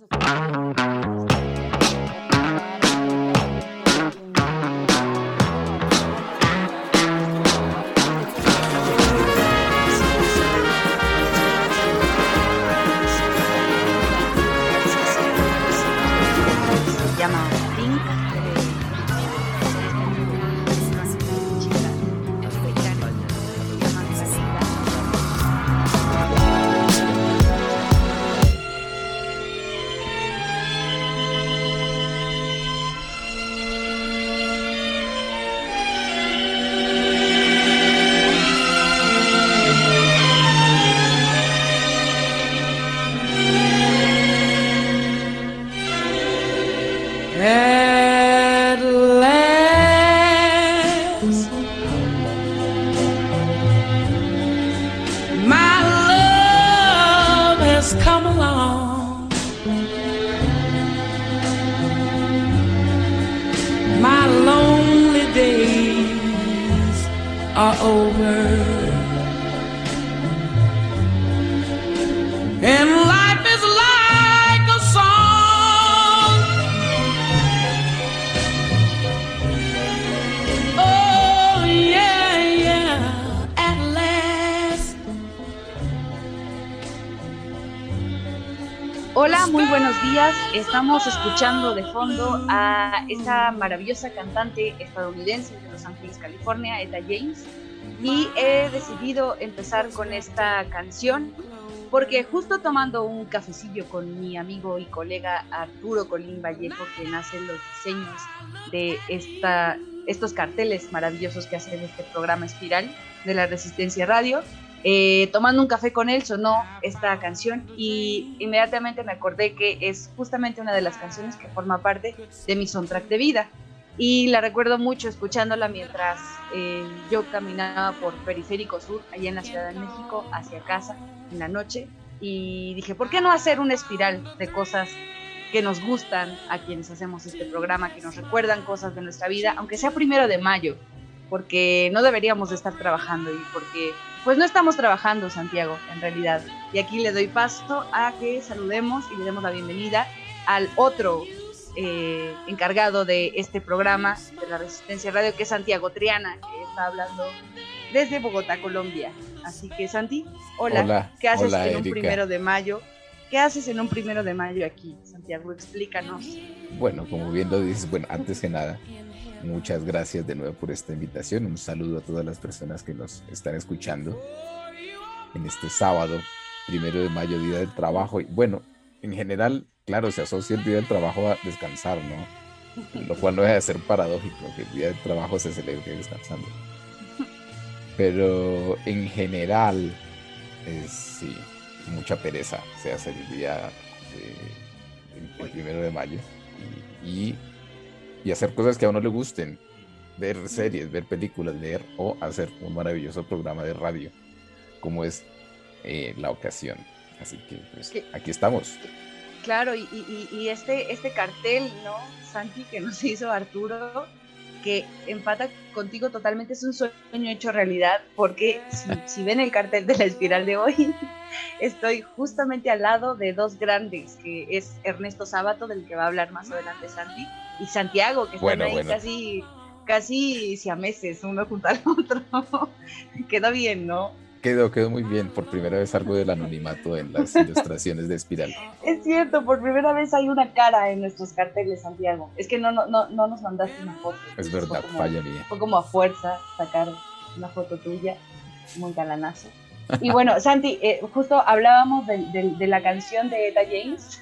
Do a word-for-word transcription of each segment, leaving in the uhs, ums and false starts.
Hola, muy buenos días. Estamos escuchando de fondo a esta maravillosa cantante estadounidense de Los Ángeles, California, Etta James, y he decidido empezar con esta canción porque justo tomando un cafecillo con mi amigo y colega Arturo Colín Vallejo, quien hace los diseños de esta, estos carteles maravillosos que hace este programa Espiral de la Resistencia Radio, Eh, tomando un café con él sonó esta canción y inmediatamente me acordé que es justamente una de las canciones que forma parte de mi soundtrack de vida y la recuerdo mucho escuchándola mientras eh, yo caminaba por Periférico Sur allá en la Ciudad de México hacia casa en la noche y dije, ¿por qué no hacer una espiral de cosas que nos gustan a quienes hacemos este programa, que nos recuerdan cosas de nuestra vida, aunque sea primero de mayo, porque no deberíamos de estar trabajando y porque pues no estamos trabajando, Santiago, en realidad. Y aquí le doy paso a que saludemos y le demos la bienvenida al otro eh, encargado de este programa de la Resistencia Radio, que es Santiago Triana, que está hablando desde Bogotá, Colombia. Así que, Santi, hola, hola ¿qué haces hola, en un Erika. primero de mayo? ¿Qué haces en un primero de mayo aquí, Santiago? Explícanos. Bueno, como bien lo dices, bueno, antes que nada, muchas gracias de nuevo por esta invitación. Un saludo a todas las personas que nos están escuchando en este sábado, primero de mayo, Día del Trabajo. Y bueno, en general, claro, se asocia el Día del Trabajo a descansar, ¿no? Lo cual no deja de ser paradójico, que el Día del Trabajo se celebre descansando. Pero en general, es, sí, mucha pereza se hace el día de, el, el primero de mayo. Y, y y hacer cosas que a uno le gusten, ver series, ver películas, leer o hacer un maravilloso programa de radio, como es eh, la ocasión. Así que pues aquí estamos. Claro, y, y, y este, este cartel, ¿no, Santi, que nos hizo Arturo, que empata contigo totalmente, es un sueño hecho realidad, porque si, si ven el cartel de la espiral de hoy, estoy justamente al lado de dos grandes, que es Ernesto Sábato, del que va a hablar más adelante Santi, y Santiago, que están bueno, ahí bueno. casi, casi siameses, uno junto al otro. Quedó bien, ¿no? Quedó, quedó muy bien. Por primera vez algo del anonimato en las ilustraciones de Espiral. Es cierto, por primera vez hay una cara en nuestros carteles, Santiago. Es que no, no, no, no nos mandaste una foto. Es verdad, fue como, falla mía. Fue como a fuerza sacar una foto tuya, muy galanazo. Y bueno, Santi, eh, justo hablábamos de, de, de la canción de Etta James.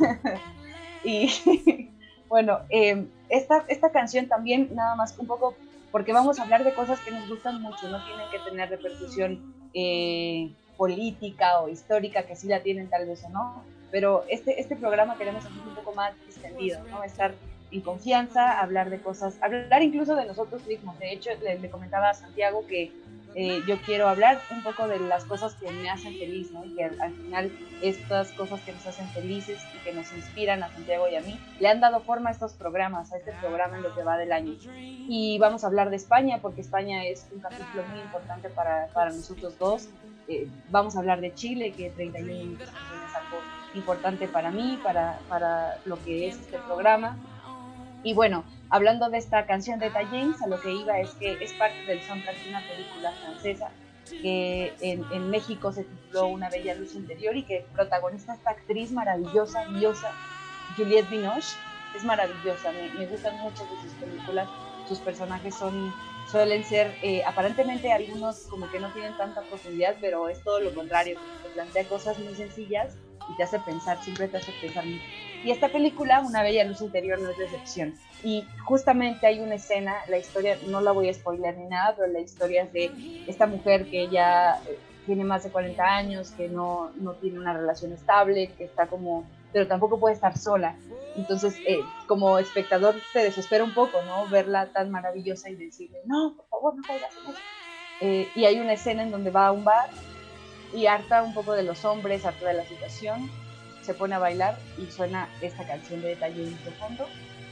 Y bueno, eh, esta, esta canción también, nada más un poco, porque vamos a hablar de cosas que nos gustan mucho, no tienen que tener repercusión eh, política o histórica, que sí la tienen tal vez o no, pero este, este programa queremos hacer un poco más distendido, ¿no? Estar en confianza, hablar de cosas, hablar incluso de nosotros mismos. De hecho, le, le comentaba a Santiago que eh, yo quiero hablar un poco de las cosas que me hacen feliz, ¿no? Y que al, al final estas cosas que nos hacen felices y que nos inspiran a Santiago y a mí, le han dado forma a estos programas, a este programa en lo que va del año. Y vamos a hablar de España, porque España es un capítulo muy importante para, para nosotros dos. Eh, vamos a hablar de Chile, que treinta y uno minutos es algo importante para mí, para, para lo que es este programa. Y bueno, hablando de esta canción de Etta James, a lo que iba es que es parte del soundtrack de una película francesa que en, en México se tituló Una bella luz interior y que protagoniza esta actriz maravillosa, diosa, Juliette Binoche. Es maravillosa, me, me gustan mucho de sus películas, sus personajes son, suelen ser, eh, aparentemente algunos como que no tienen tanta profundidad, pero es todo lo contrario, te plantea cosas muy sencillas y te hace pensar, siempre te hace pensar mucho. Y esta película, Una bella luz interior, no es de excepción. Y justamente hay una escena, la historia, no la voy a spoiler ni nada, pero la historia es de esta mujer que ya tiene más de cuarenta años, que no, no tiene una relación estable, que está como, pero tampoco puede estar sola. Entonces, eh, como espectador te desespera un poco, ¿no? Verla tan maravillosa y decirle, no, por favor, no caigas en eso. Eh, y hay una escena en donde va a un bar y harta un poco de los hombres, harta de la situación, se pone a bailar y suena esta canción de Etta James de fondo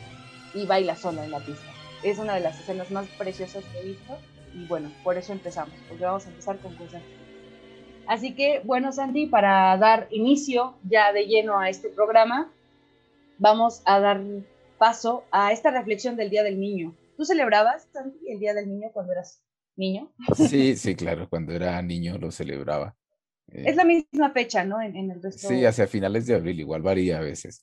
y baila sola en la pista. Es una de las escenas más preciosas que he visto y bueno, por eso empezamos, porque vamos a empezar con cosas. Así que bueno, Santi, para dar inicio ya de lleno a este programa, vamos a dar paso a esta reflexión del Día del Niño. ¿Tú celebrabas, Santi, el Día del Niño cuando eras niño? Sí, sí, claro, cuando era niño lo celebraba. Es la misma fecha, ¿no? En, en el Sí, resto. hacia finales de abril, igual varía a veces,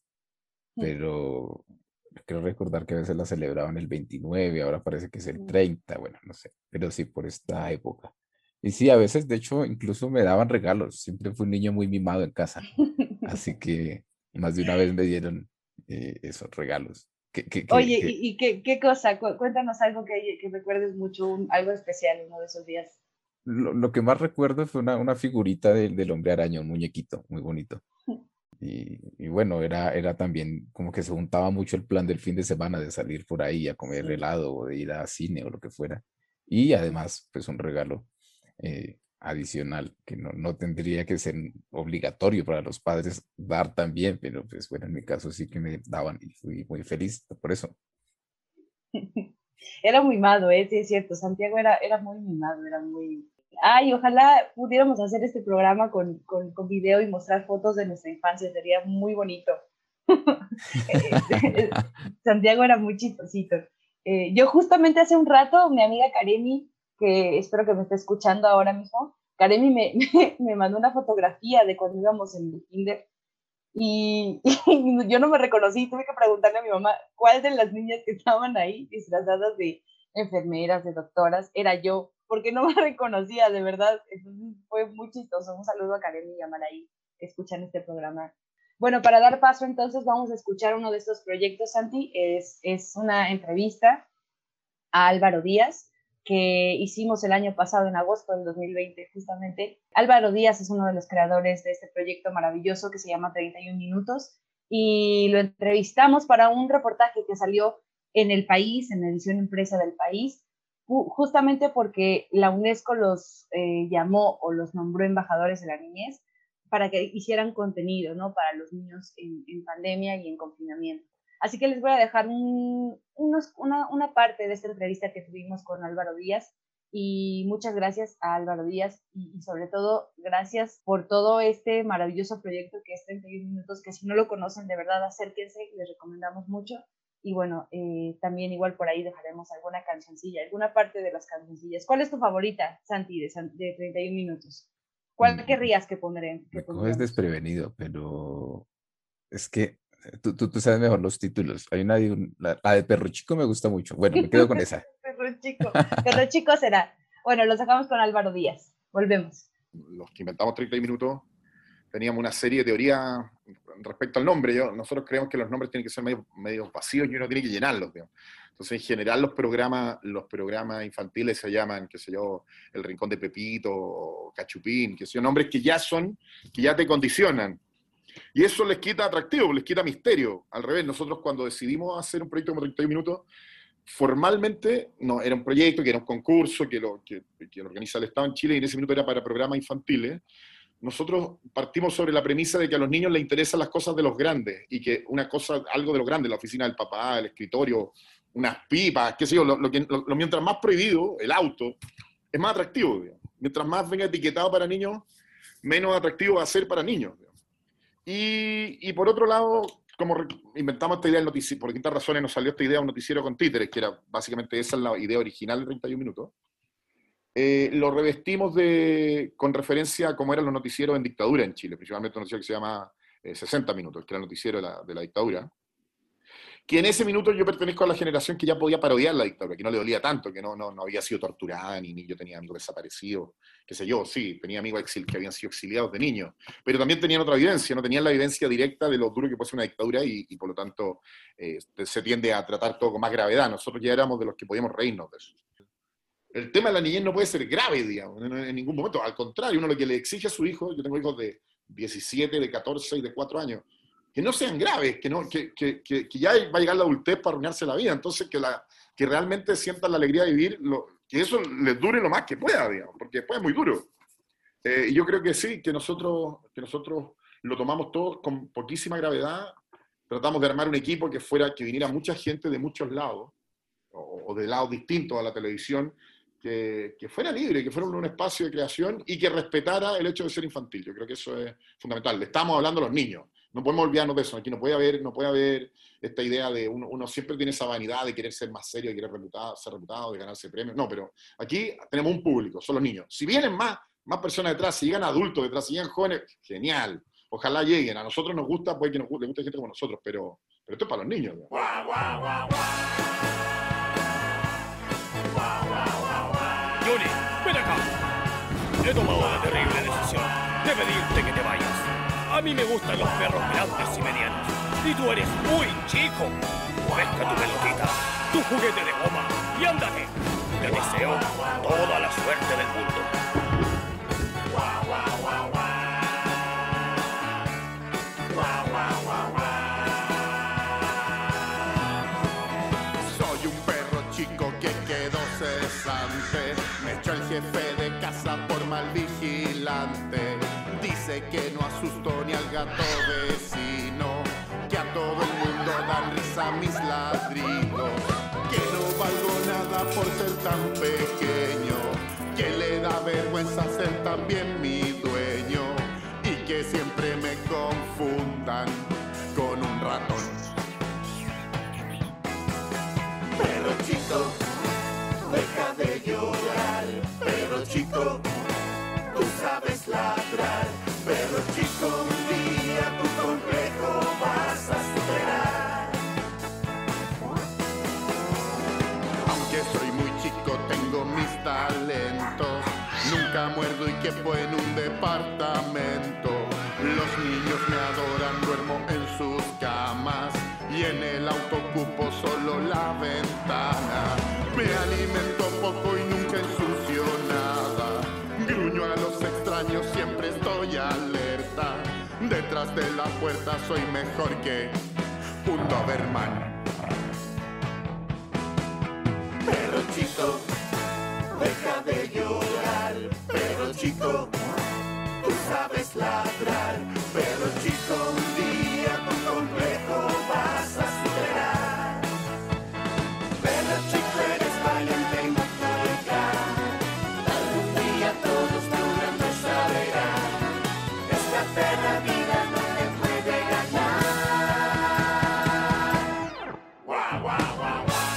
pero creo recordar que a veces la celebraban el veintinueve, ahora parece que es el treinta, bueno, no sé, pero sí por esta época. Y sí, a veces, de hecho, incluso me daban regalos, siempre fui un niño muy mimado en casa, así que más de una vez me dieron eh, esos regalos. Que, que, que, Oye, que ¿y, y qué, qué cosa? Cuéntanos algo que, que recuerdes mucho, un, algo especial uno de esos días. lo, lo que más recuerdo fue una, una figurita del, del hombre araña, un muñequito muy bonito. Y, y bueno, era, era también como que se juntaba mucho el plan del fin de semana de salir por ahí a comer Sí. helado o de ir a cine o lo que fuera. Y además, pues un regalo eh, adicional que no, no tendría que ser obligatorio para los padres dar también, pero pues bueno, en mi caso sí que me daban y fui muy feliz por eso. Era muy mimado, ¿eh? Sí, es cierto. Santiago era, era muy mimado, era muy... Ay, ojalá pudiéramos hacer este programa con, con, con video y mostrar fotos de nuestra infancia, sería muy bonito. Santiago era muy chistosito. Eh, yo justamente hace un rato, mi amiga Karemi, que espero que me esté escuchando ahora mismo, Karemi me, me, me mandó una fotografía de cuando íbamos en el kinder y, y yo no me reconocí, tuve que preguntarle a mi mamá cuál de las niñas que estaban ahí disfrazadas de enfermeras, de doctoras, era yo, porque no me reconocía, de verdad. Entonces fue muy chistoso. Un saludo a Karen y a Maraí, que escuchan este programa. Bueno, para dar paso entonces vamos a escuchar uno de estos proyectos, Santi. Es, es una entrevista a Álvaro Díaz, que hicimos el año pasado, en agosto del dos mil veinte, justamente. Álvaro Díaz es uno de los creadores de este proyecto maravilloso que se llama treinta y un minutos, y lo entrevistamos para un reportaje que salió en El País, en la edición impresa del País, justamente porque la UNESCO los eh, llamó o los nombró embajadores de la niñez para que hicieran contenido, ¿no?, para los niños en, en pandemia y en confinamiento. Así que les voy a dejar un, unos, una, una parte de esta entrevista que tuvimos con Álvaro Díaz, y muchas gracias a Álvaro Díaz y, y sobre todo gracias por todo este maravilloso proyecto que es treinta y un minutos, que si no lo conocen, de verdad acérquense, les recomendamos mucho. Y bueno, eh, también igual por ahí dejaremos alguna cancioncilla, alguna parte de las cancioncillas. ¿Cuál es tu favorita, Santi, de, de treinta y un minutos? ¿Cuál querrías que, pondré, que Me coges pondríamos? desprevenido, pero es que tú, tú, tú sabes mejor los títulos. Hay una de un, la, la de Perro Chico me gusta mucho. Bueno, me quedo con esa. Perro Chico. Perro Chico será. Bueno, lo sacamos con Álvaro Díaz. Volvemos. Los que inventamos treinta y minutos teníamos una serie de teorías respecto al nombre. Yo, nosotros creemos que los nombres tienen que ser medio, medio vacíos y uno tiene que llenarlos, digamos. Entonces, en general, los programas, los programas infantiles se llaman, qué sé yo, El Rincón de Pepito, o Cachupín, qué sé yo, nombres que ya son, que ya te condicionan. Y eso les quita atractivo, les quita misterio. Al revés, nosotros cuando decidimos hacer un proyecto como treinta y un minutos, formalmente, no, era un proyecto, que era un concurso, que lo, que, que lo organiza el Estado en Chile, y en ese minuto era para programas infantiles. Nosotros partimos sobre la premisa de que a los niños les interesan las cosas de los grandes, y que una cosa, algo de los grandes, la oficina del papá, el escritorio, unas pipas, qué sé yo, lo, lo, lo, lo mientras más prohibido, el auto, es más atractivo, digamos. Mientras más venga etiquetado para niños, menos atractivo va a ser para niños, digamos. Y, y por otro lado, como re- inventamos esta idea del noticiero, por distintas razones nos salió esta idea de un noticiero con títeres, que era básicamente esa es la idea original de treinta y un minutos. Eh, lo revestimos de, con referencia a cómo eran los noticieros en dictadura en Chile, principalmente un noticiero que se llama eh, sesenta minutos, que era el noticiero de la, de la dictadura. Que en ese minuto yo pertenezco a la generación que ya podía parodiar la dictadura, que no le dolía tanto, que no, no, no había sido torturada, ni, ni yo tenía amigos desaparecidos, qué sé yo, sí, tenía amigos exil, que habían sido exiliados de niños, pero también tenían otra evidencia, no tenían la evidencia directa de lo duro que puede ser una dictadura y, y por lo tanto eh, se tiende a tratar todo con más gravedad. Nosotros ya éramos de los que podíamos reírnos de eso. El tema de la niñez no puede ser grave, digamos, en, en ningún momento, al contrario, uno lo que le exige a su hijo, yo tengo hijos de diecisiete, de catorce y de cuatro años, que no sean graves, que, no, que, que, que, que ya va a llegar la adultez para arruinarse la vida, entonces que, la, que realmente sientan la alegría de vivir, lo, que eso les dure lo más que pueda, digamos, porque después es muy duro. Eh, y yo creo que sí, que nosotros, que nosotros lo tomamos todos con poquísima gravedad, tratamos de armar un equipo que fuera, que viniera mucha gente de muchos lados, o, o de lados distintos a la televisión, que, que fuera libre, que fuera un, un espacio de creación y que respetara el hecho de ser infantil. Yo creo que eso es fundamental. Le estamos hablando a los niños. No podemos olvidarnos de eso. Aquí no puede haber, no puede haber esta idea de uno, uno siempre tiene esa vanidad de querer ser más serio, de querer reputado, ser reputado, de ganarse premios. No, pero aquí tenemos un público, son los niños. Si vienen más, más personas detrás, si llegan adultos detrás, si llegan jóvenes, genial. Ojalá lleguen. A nosotros nos gusta, puede que nos, le guste gente como nosotros, pero, pero esto es para los niños. Guau, guau, guau, guau. Johnny, ven acá. He tomado la terrible decisión de pedirte que te vayas. A mí me gustan los perros grandes y medianos. Y tú eres muy chico. Pesca tu pelotita, tu juguete de goma y ándate. Te deseo toda la suerte del mundo. Soy un perro chico que quedó cesante. Me echó el jefe de casa por mal vigilante. Dice que no asusto ni al gato vecino, que a todo el mundo dan risa mis ladridos, que no valgo nada por ser tan pequeño, que le da vergüenza ser también mi dueño y que siempre me confundan con un ratón. Perro chico, deja de llorar, perro chico, tú sabes ladrar, perro chico, un día tu complejo vas a superar. Aunque soy muy chico, tengo mis talentos, nunca muerdo y quepo en un departamento. Los niños me adoran, duermo en sus camas y en el auto ocupo solo la ventana. Me alimento poco y nunca ensucio nada. Gruño a los extraños, siempre estoy alerta. Detrás de la puerta soy mejor que un Doberman. Perro chico, deja de llorar. Perro chico, tú sabes ladrar. Perro chico, un día tu complejo vas a superar. Perro chico, eres valiente y no tolerarás. Algún día todos tu grandeza verán. Esta perra vida no te puede ganar. Guau, guau, guau, guau.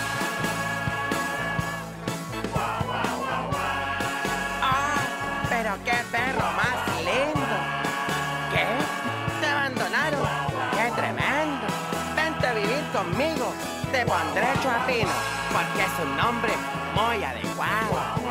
Guau, guau, guau, guau. ¡Ah! ¡Pero qué perro más lindo! ¿Qué? ¿Te abandonaron? ¡Qué tremendo! Vente a vivir conmigo. Te pondré Chapino, porque es un nombre muy adecuado.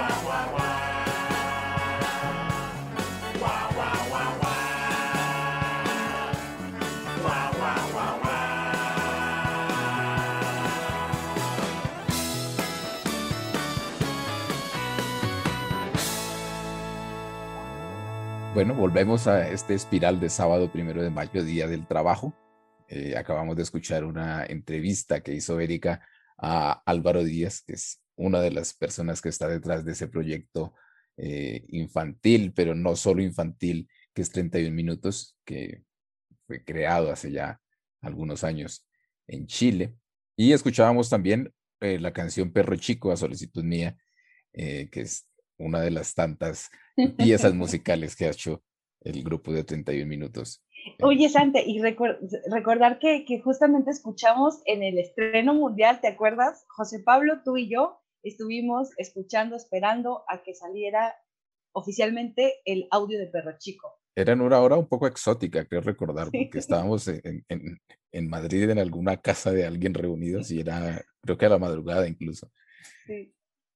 Bueno, volvemos a este espiral de sábado primero de mayo, Día del Trabajo. Eh, acabamos de escuchar una entrevista que hizo Erika a Álvaro Díaz, que es una de las personas que está detrás de ese proyecto eh, infantil, pero no solo infantil, que es treinta y un minutos, que fue creado hace ya algunos años en Chile. Y escuchábamos también eh, la canción Perro Chico, a solicitud mía, eh, que es una de las tantas piezas musicales que ha hecho el grupo de treinta y un minutos. Oye, Sante, y recuer- recordar que, que justamente escuchamos en el estreno mundial, ¿te acuerdas? José Pablo, tú y yo estuvimos escuchando, esperando a que saliera oficialmente el audio de Perro Chico. Era en una hora un poco exótica, creo recordar, Sí, porque estábamos en, en, en Madrid en alguna casa de alguien reunidos y era, creo que a la madrugada incluso. sí.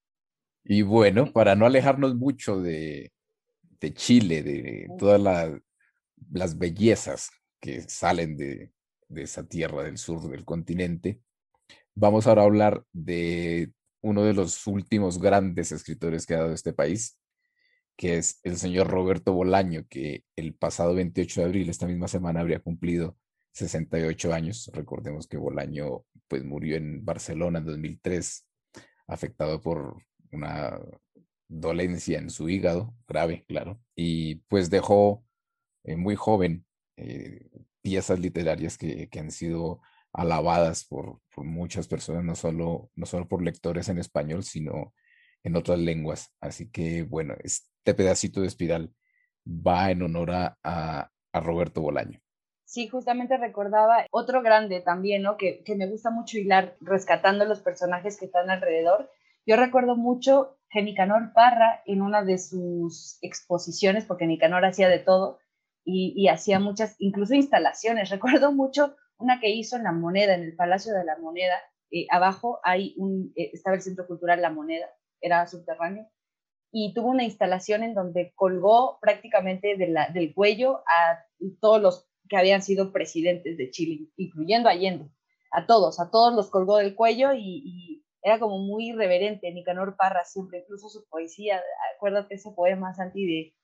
Y bueno, para no alejarnos mucho de, de Chile, de todas la- las bellezas que salen de, de esa tierra del sur del continente, vamos ahora a hablar de uno de los últimos grandes escritores que ha dado este país, que es el señor Roberto Bolaño, que el pasado veintiocho de abril, esta misma semana, habría cumplido sesenta y ocho años. Recordemos que Bolaño pues, murió en Barcelona en dos mil tres, afectado por una dolencia en su hígado, grave, claro, y pues dejó eh, muy joven eh, piezas literarias que, que han sido alabadas por, por muchas personas, no solo, no solo por lectores en español, sino en otras lenguas. Así que bueno, este pedacito de espiral va en honor a, a, a Roberto Bolaño. Sí, justamente recordaba otro grande también, ¿no? Que, que me gusta mucho hilar rescatando los personajes que están alrededor. Yo recuerdo mucho que Nicanor Parra en una de sus exposiciones, porque Nicanor hacía de todo y, y hacía muchas, incluso instalaciones. Recuerdo mucho una que hizo en La Moneda, en el Palacio de la Moneda. Eh, abajo hay un, eh, estaba el Centro Cultural La Moneda, era subterráneo, y tuvo una instalación en donde colgó prácticamente de la, del cuello a todos los que habían sido presidentes de Chile, incluyendo Allende, a todos, a todos los colgó del cuello y, y era como muy irreverente. Nicanor Parra siempre, incluso su poesía, acuérdate ese poema, Santi, de,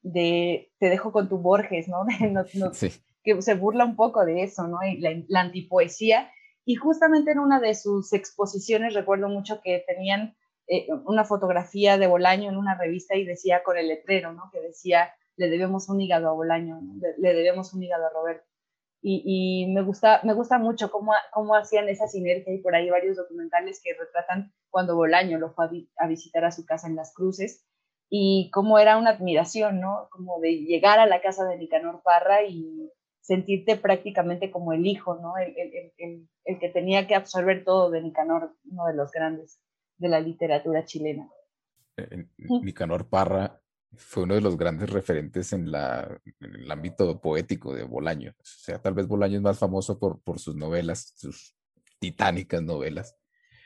de Te dejo con tu Borges, ¿no? De, no, no Sí. que se burla un poco de eso, ¿no? Y la, la antipoesía. Y justamente en una de sus exposiciones recuerdo mucho que tenían eh, una fotografía de Bolaño en una revista y decía con el letrero, ¿no? Que decía, le debemos un hígado a Bolaño, ¿no? Le, le debemos un hígado a Roberto. Y, y me, gusta, me gusta mucho cómo, cómo hacían esa sinergia y por ahí varios documentales que retratan cuando Bolaño lo fue a, vi, a visitar a su casa en Las Cruces y cómo era una admiración, ¿no? Como de llegar a la casa de Nicanor Parra y sentirte prácticamente como el hijo, ¿no? El, el, el, el que tenía que absorber todo de Nicanor, uno de los grandes de la literatura chilena. Eh, Nicanor Parra fue uno de los grandes referentes en, la, en el ámbito poético de Bolaño. O sea, tal vez Bolaño es más famoso por, por sus novelas, sus titánicas novelas,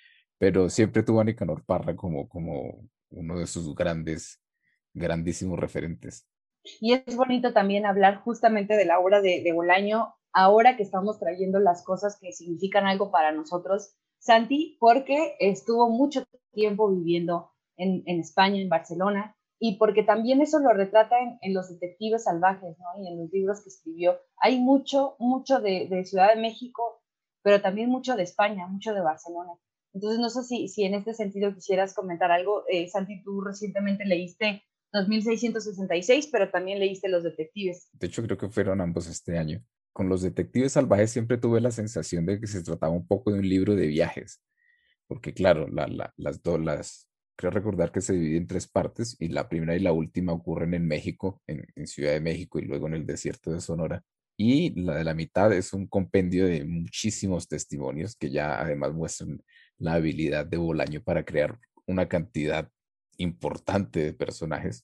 pero siempre tuvo a Nicanor Parra como, como uno de sus grandes, grandísimos referentes. Y es bonito también hablar justamente de la obra de, de Bolaño, ahora que estamos trayendo las cosas que significan algo para nosotros, Santi, porque estuvo mucho tiempo viviendo en, en España, en Barcelona, y porque también eso lo retrata en, en Los Detectives Salvajes, ¿no? Y en los libros que escribió. Hay mucho, mucho de, de Ciudad de México, pero también mucho de España, mucho de Barcelona. Entonces, no sé si, si en este sentido quisieras comentar algo. Eh, Santi, tú recientemente leíste dos mil seiscientos sesenta y seis, pero también leíste Los Detectives. De hecho, creo que fueron ambos este año. Con Los Detectives Salvajes siempre tuve la sensación de que se trataba un poco de un libro de viajes, porque claro, la, la, las dos, las, creo recordar que se divide en tres partes y la primera y la última ocurren en México, en, en Ciudad de México y luego en el desierto de Sonora. Y la de la mitad es un compendio de muchísimos testimonios que ya además muestran la habilidad de Bolaño para crear una cantidad importante de personajes.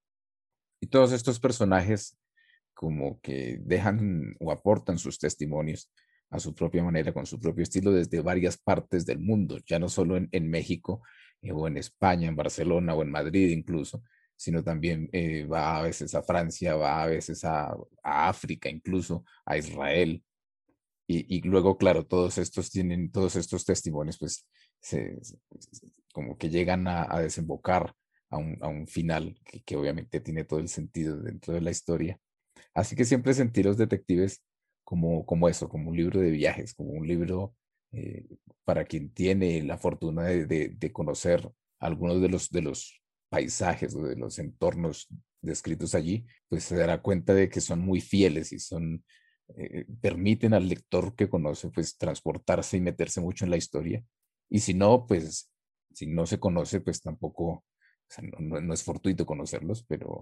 Y todos estos personajes como que dejan o aportan sus testimonios a su propia manera, con su propio estilo, desde varias partes del mundo, ya no solo en, en México eh, o en España, en Barcelona o en Madrid incluso, sino también eh, va a veces a Francia, va a veces a, a África, incluso a Israel. Y, y, luego, claro, todos estos tienen, todos estos testimonios, pues, se, se, como que llegan a, a desembocar a un, a un final que, que obviamente tiene todo el sentido dentro de la historia. Así que siempre sentí Los Detectives como, como eso, como un libro de viajes, como un libro eh, para quien tiene la fortuna de, de, de conocer algunos de los, de los paisajes o de los entornos descritos allí, pues se dará cuenta de que son muy fieles y son, eh, permiten al lector que conoce pues transportarse y meterse mucho en la historia. Y si no, pues si no se conoce, pues tampoco, o sea, no, no, no es fortuito conocerlos, pero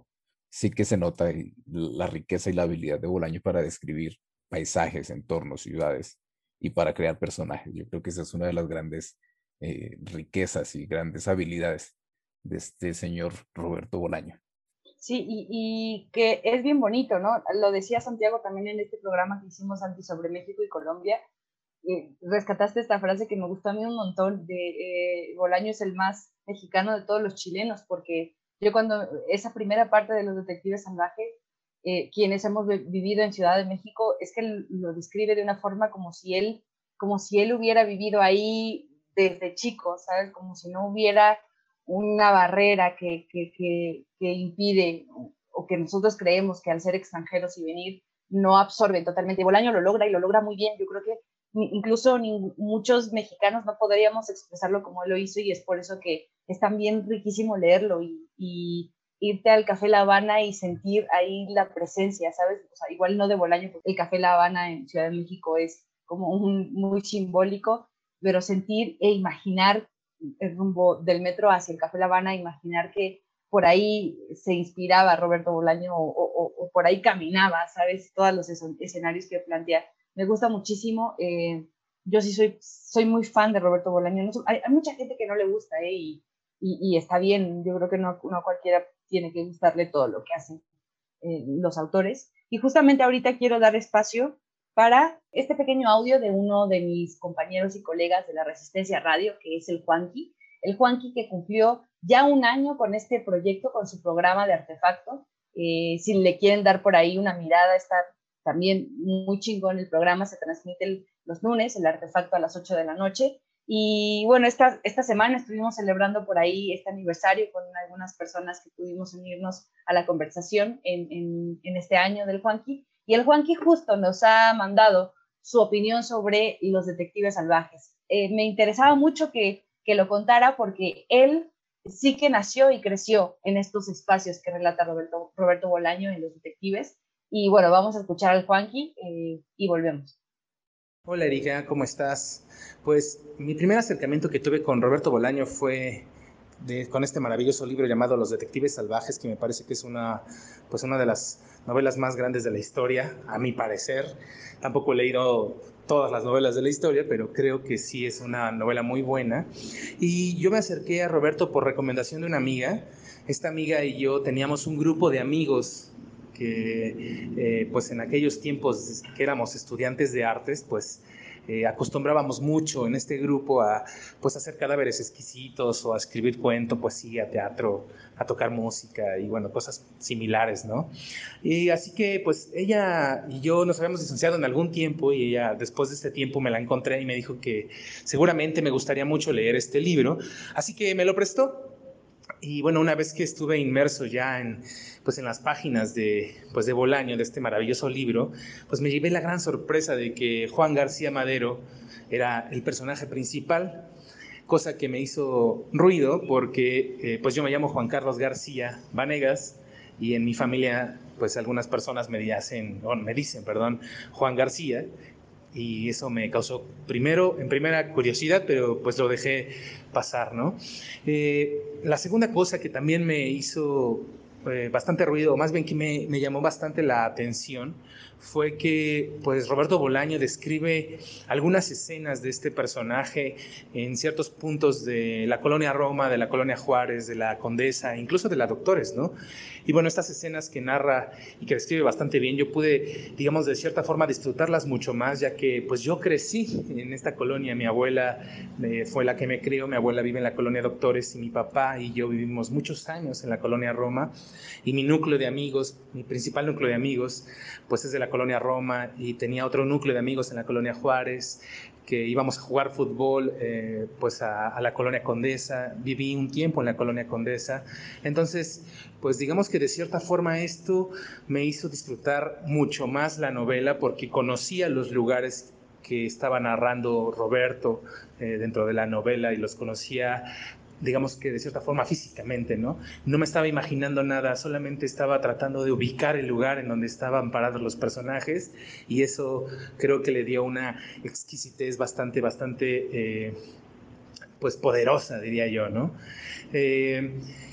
sí que se nota la riqueza y la habilidad de Bolaño para describir paisajes, entornos, ciudades y para crear personajes. Yo creo que esa es una de las grandes eh, riquezas y grandes habilidades de este señor Roberto Bolaño. Sí, y, y que es bien bonito, ¿no? Lo decía Santiago también en este programa que hicimos antes sobre México y Colombia. Eh, rescataste esta frase que me gustó a mí un montón, de eh, Bolaño es el más mexicano de todos los chilenos, porque yo cuando esa primera parte de Los Detectives Salvajes, eh, quienes hemos vivido en Ciudad de México, es que él lo describe de una forma como si él, como si él hubiera vivido ahí desde chico, ¿sabes? Como si no hubiera una barrera que, que, que, que impide, o que nosotros creemos que al ser extranjeros y venir no absorben totalmente. Y Bolaño lo logra y lo logra muy bien. Yo creo que incluso ni, muchos mexicanos no podríamos expresarlo como él lo hizo, y es por eso que es también riquísimo leerlo y, y irte al Café La Habana y sentir ahí la presencia, ¿sabes? O sea, igual no de Bolaño, porque el Café La Habana en Ciudad de México es como un, muy simbólico, pero sentir e imaginar el rumbo del metro hacia el Café La Habana, imaginar que por ahí se inspiraba Roberto Bolaño o, o, o por ahí caminaba, ¿sabes? Todos los escenarios que plantea. Me gusta muchísimo. Eh, yo sí soy, soy muy fan de Roberto Bolaño. No, hay, hay mucha gente que no le gusta, ¿eh? y, y, y está bien. Yo creo que no, no cualquiera tiene que gustarle todo lo que hacen eh, los autores. Y justamente ahorita quiero dar espacio para este pequeño audio de uno de mis compañeros y colegas de la Resistencia Radio, que es el Juanqui. El Juanqui, que cumplió ya un año con este proyecto, con su programa de Artefacto. Eh, si le quieren dar por ahí una mirada, está también muy chingón el programa. Se transmite el, los lunes, el Artefacto a las ocho de la noche. Y bueno, esta, esta semana estuvimos celebrando por ahí este aniversario con algunas personas que pudimos unirnos a la conversación en, en, en este año del Juanqui. Y el Juanqui justo nos ha mandado su opinión sobre Los Detectives Salvajes. Eh, me interesaba mucho que, que lo contara, porque él sí que nació y creció en estos espacios que relata Roberto, Roberto Bolaño en Los Detectives. Y bueno, vamos a escuchar al Juanqui eh, y volvemos. Hola Erika, ¿cómo estás? Pues mi primer acercamiento que tuve con Roberto Bolaño fue de, con este maravilloso libro llamado Los Detectives Salvajes, que me parece que es una, pues una de las novelas más grandes de la historia, a mi parecer. Tampoco he leído todas las novelas de la historia, pero creo que sí es una novela muy buena. Y yo me acerqué a Roberto por recomendación de una amiga. Esta amiga y yo teníamos un grupo de amigos que eh, pues en aquellos tiempos que éramos estudiantes de artes, pues eh, acostumbrábamos mucho en este grupo a pues hacer cadáveres exquisitos, o a escribir cuento, poesía, teatro, a tocar música y bueno, cosas similares, ¿no? Y así que pues ella y yo nos habíamos distanciado en algún tiempo, y ella después de este tiempo me la encontré y me dijo que seguramente me gustaría mucho leer este libro, así que me lo prestó. Y bueno, una vez que estuve inmerso ya en, pues en las páginas de, pues de Bolaño, de este maravilloso libro, pues me llevé la gran sorpresa de que Juan García Madero era el personaje principal, cosa que me hizo ruido porque eh, pues yo me llamo Juan Carlos García Vanegas, y en mi familia pues algunas personas me hacen, o me dicen, perdón, Juan García. Y eso me causó primero, en primera curiosidad, pero pues lo dejé pasar, ¿no? Eh, la segunda cosa que también me hizo eh, bastante ruido, o más bien que me, me llamó bastante la atención, fue que pues Roberto Bolaño describe algunas escenas de este personaje en ciertos puntos de la colonia Roma, de la colonia Juárez, de la Condesa, incluso de la Doctores, ¿no? Y bueno, estas escenas que narra y que describe bastante bien, yo pude, digamos, de cierta forma disfrutarlas mucho más, ya que pues yo crecí en esta colonia. Mi abuela eh, fue la que me crió, mi abuela vive en la colonia Doctores, y mi papá y yo vivimos muchos años en la colonia Roma, y mi núcleo de amigos, mi principal núcleo de amigos, pues es de la colonia Roma, y tenía otro núcleo de amigos en la colonia Juárez, que íbamos a jugar fútbol eh, pues a, a la colonia Condesa. Viví un tiempo en la colonia Condesa. Entonces, pues digamos que de cierta forma esto me hizo disfrutar mucho más la novela, porque conocía los lugares que estaba narrando Roberto eh, dentro de la novela, y los conocía, digamos que de cierta forma físicamente, ¿no? No me estaba imaginando nada, solamente estaba tratando de ubicar el lugar en donde estaban parados los personajes, y eso creo que le dio una exquisitez bastante, bastante, eh, pues poderosa, diría yo, ¿no? Eh,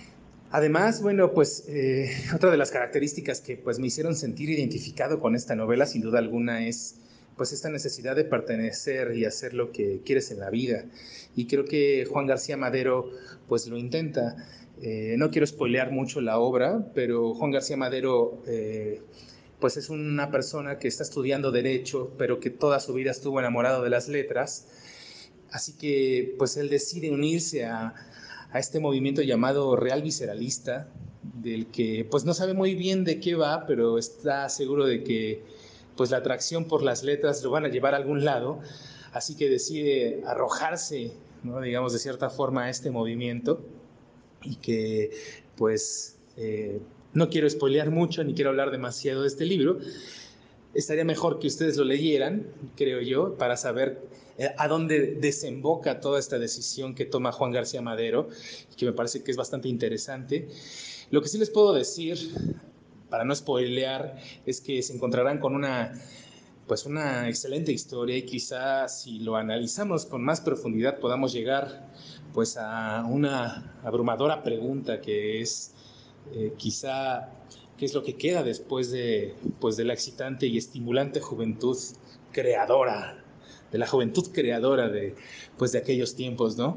Además, bueno, pues eh, otra de las características que pues me hicieron sentir identificado con esta novela, sin duda alguna, es pues esta necesidad de pertenecer y hacer lo que quieres en la vida. Y creo que Juan García Madero pues lo intenta. Eh, no quiero spoilear mucho la obra, pero Juan García Madero eh, pues es una persona que está estudiando Derecho, pero que toda su vida estuvo enamorado de las letras. Así que pues él decide unirse a a este movimiento llamado Real Visceralista, del que pues no sabe muy bien de qué va, pero está seguro de que pues la atracción por las letras lo van a llevar a algún lado, así que decide arrojarse, ¿no? digamos de cierta forma, a este movimiento, y que pues eh, no quiero spoilear mucho ni quiero hablar demasiado de este libro. Estaría mejor que ustedes lo leyeran, creo yo, para saber a dónde desemboca toda esta decisión que toma Juan García Madero, que me parece que es bastante interesante. Lo que sí les puedo decir, para no spoilear, es que se encontrarán con una, pues una excelente historia, y quizás si lo analizamos con más profundidad podamos llegar pues a una abrumadora pregunta, que es eh, quizá qué es lo que queda después de, pues, de la excitante y estimulante juventud creadora, de la juventud creadora de, pues, de aquellos tiempos, ¿no?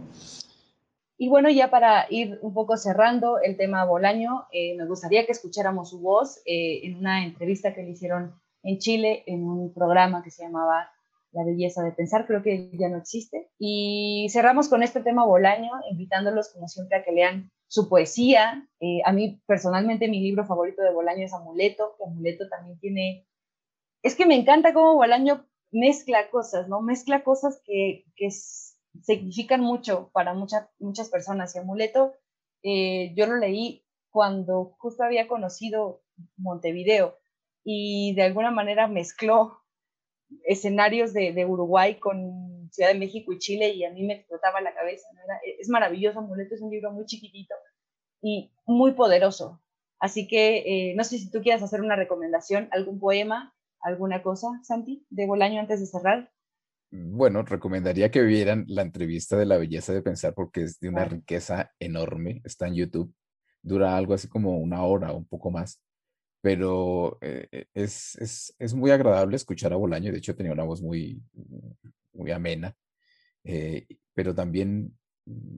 Y bueno, ya para ir un poco cerrando el tema Bolaño, eh, me gustaría que escucháramos su voz eh, en una entrevista que le hicieron en Chile, en un programa que se llamaba La Belleza de Pensar, creo que ya no existe. Y cerramos con este tema Bolaño, invitándolos como siempre a que lean su poesía. Eh, a mí personalmente mi libro favorito de Bolaño es Amuleto, que Amuleto también tiene... Es que me encanta cómo Bolaño mezcla cosas, ¿no? Mezcla cosas que, que significan mucho para mucha, muchas personas. Y Amuleto, eh, yo lo leí cuando justo había conocido Montevideo y de alguna manera mezcló escenarios de, de Uruguay con Ciudad de México y Chile, y a mí me explotaba la cabeza, ¿no? Era, es maravilloso. Amuleto es un libro muy chiquitito y muy poderoso. Así que eh, no sé si tú quieras hacer una recomendación, algún poema, alguna cosa, Santi, de Bolaño antes de cerrar. Bueno, recomendaría que vieran la entrevista de La Belleza de Pensar, porque es de una Claro. riqueza enorme. Está en YouTube. Dura algo así como una hora o un poco más. Pero eh, eh, es, es, es muy agradable escuchar a Bolaño. De hecho, tenía una voz muy, muy amena. eh, pero también mm,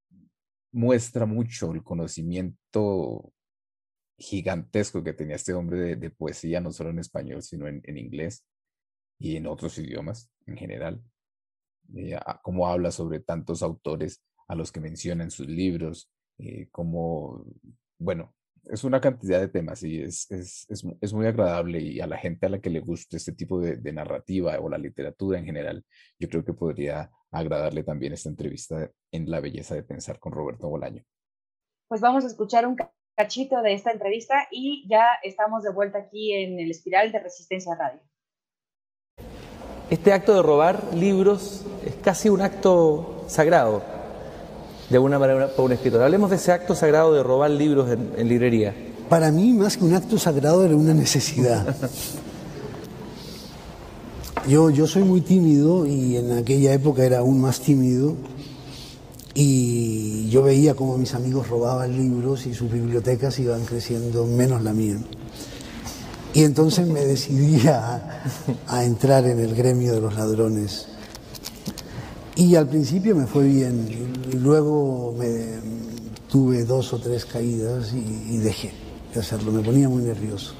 muestra mucho el conocimiento gigantesco que tenía este hombre de, de poesía, no solo en español, sino en, en inglés y en otros idiomas en general. Eh, a- cómo habla sobre tantos autores a los que menciona en sus libros, eh, cómo, bueno, es una cantidad de temas y es, es, es, mu- es muy agradable, y a la gente a la que le guste este tipo de, de narrativa o la literatura en general, yo creo que podría agradarle también esta entrevista en La Belleza de Pensar con Roberto Bolaño. Pues vamos a escuchar un cachito de esta entrevista y ya estamos de vuelta aquí en el Espiral de Resistencia Radio. Este acto de robar libros es casi un acto sagrado, de alguna manera, para un escritor. Hablemos de ese acto sagrado de robar libros en, en librería. Para mí, más que un acto sagrado, era una necesidad. Yo, yo soy muy tímido, y en aquella época era aún más tímido, y yo veía cómo mis amigos robaban libros y sus bibliotecas iban creciendo, menos la mía. Y entonces me decidí a, a entrar en el gremio de los ladrones. Y al principio me fue bien, y luego me, tuve dos o tres caídas y, y dejé de hacerlo, me ponía muy nervioso.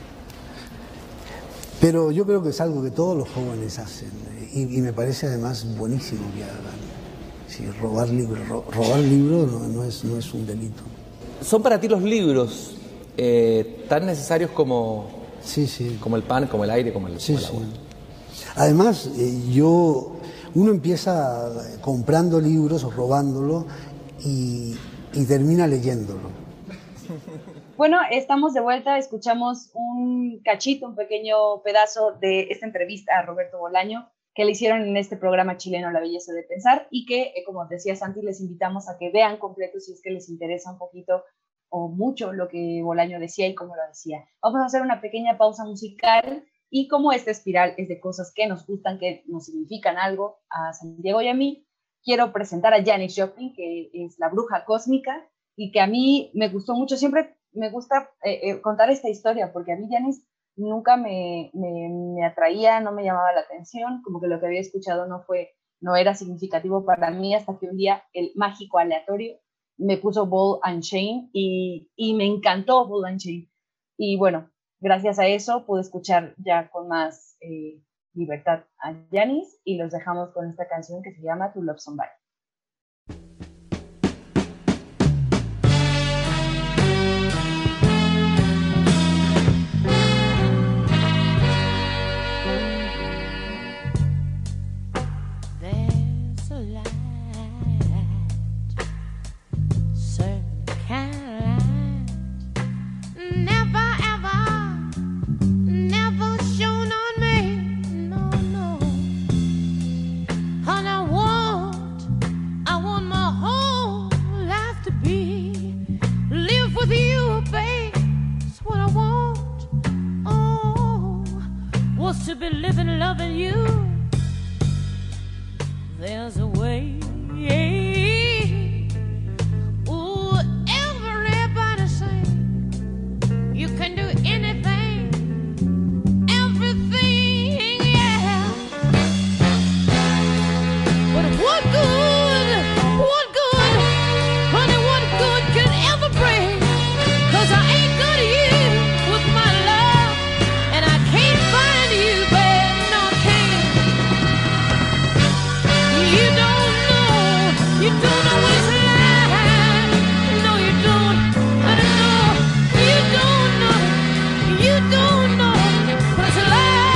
Pero yo creo que es algo que todos los jóvenes hacen, y, y me parece además buenísimo que hagan. Sí, robar libros, ro, robar libros no, no, es, no es un delito. ¿Son para ti los libros eh, tan necesarios como, sí, sí. como el pan, como el aire, como el, sí, como el agua? Sí. Además, eh, yo, uno empieza comprando libros o robándolo y, y termina leyéndolo. Bueno, estamos de vuelta, escuchamos un cachito, un pequeño pedazo de esta entrevista a Roberto Bolaño que le hicieron en este programa chileno La Belleza de Pensar, y que, eh, como decía Santi, les invitamos a que vean completo si es que les interesa un poquito o mucho lo que Bolaño decía y cómo lo decía. Vamos a hacer una pequeña pausa musical, y como esta espiral es de cosas que nos gustan, que nos significan algo a Santiago y a mí, quiero presentar a Janis Joplin, que es la bruja cósmica, y que a mí me gustó mucho. Siempre me gusta eh, eh, contar esta historia, porque a mí Janis nunca me, me, me atraía, no me llamaba la atención, como que lo que había escuchado no fue, no era significativo para mí, hasta que un día el mágico aleatorio me puso Ball and Chain y, y me encantó Ball and Chain. Y bueno, gracias a eso pude escuchar ya con más eh, libertad a Janis, y los dejamos con esta canción que se llama To Love Somebody. To be living, loving you, there's a way. Ooh, everybody say you can do anything, everything, yeah. But what good, what good, honey, what good can ever bring? 'Cause I ain't good to you with my love, and I can't find you. You don't know what's like. No, you don't. I don't know. You don't know. You don't know what it's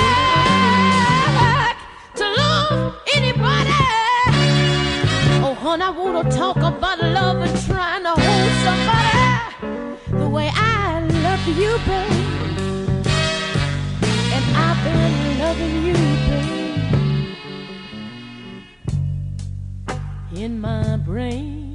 like to love anybody. Oh, honey, I wanna talk about love and trying to hold somebody the way I love you, babe. And I've been loving you, babe. In my brain,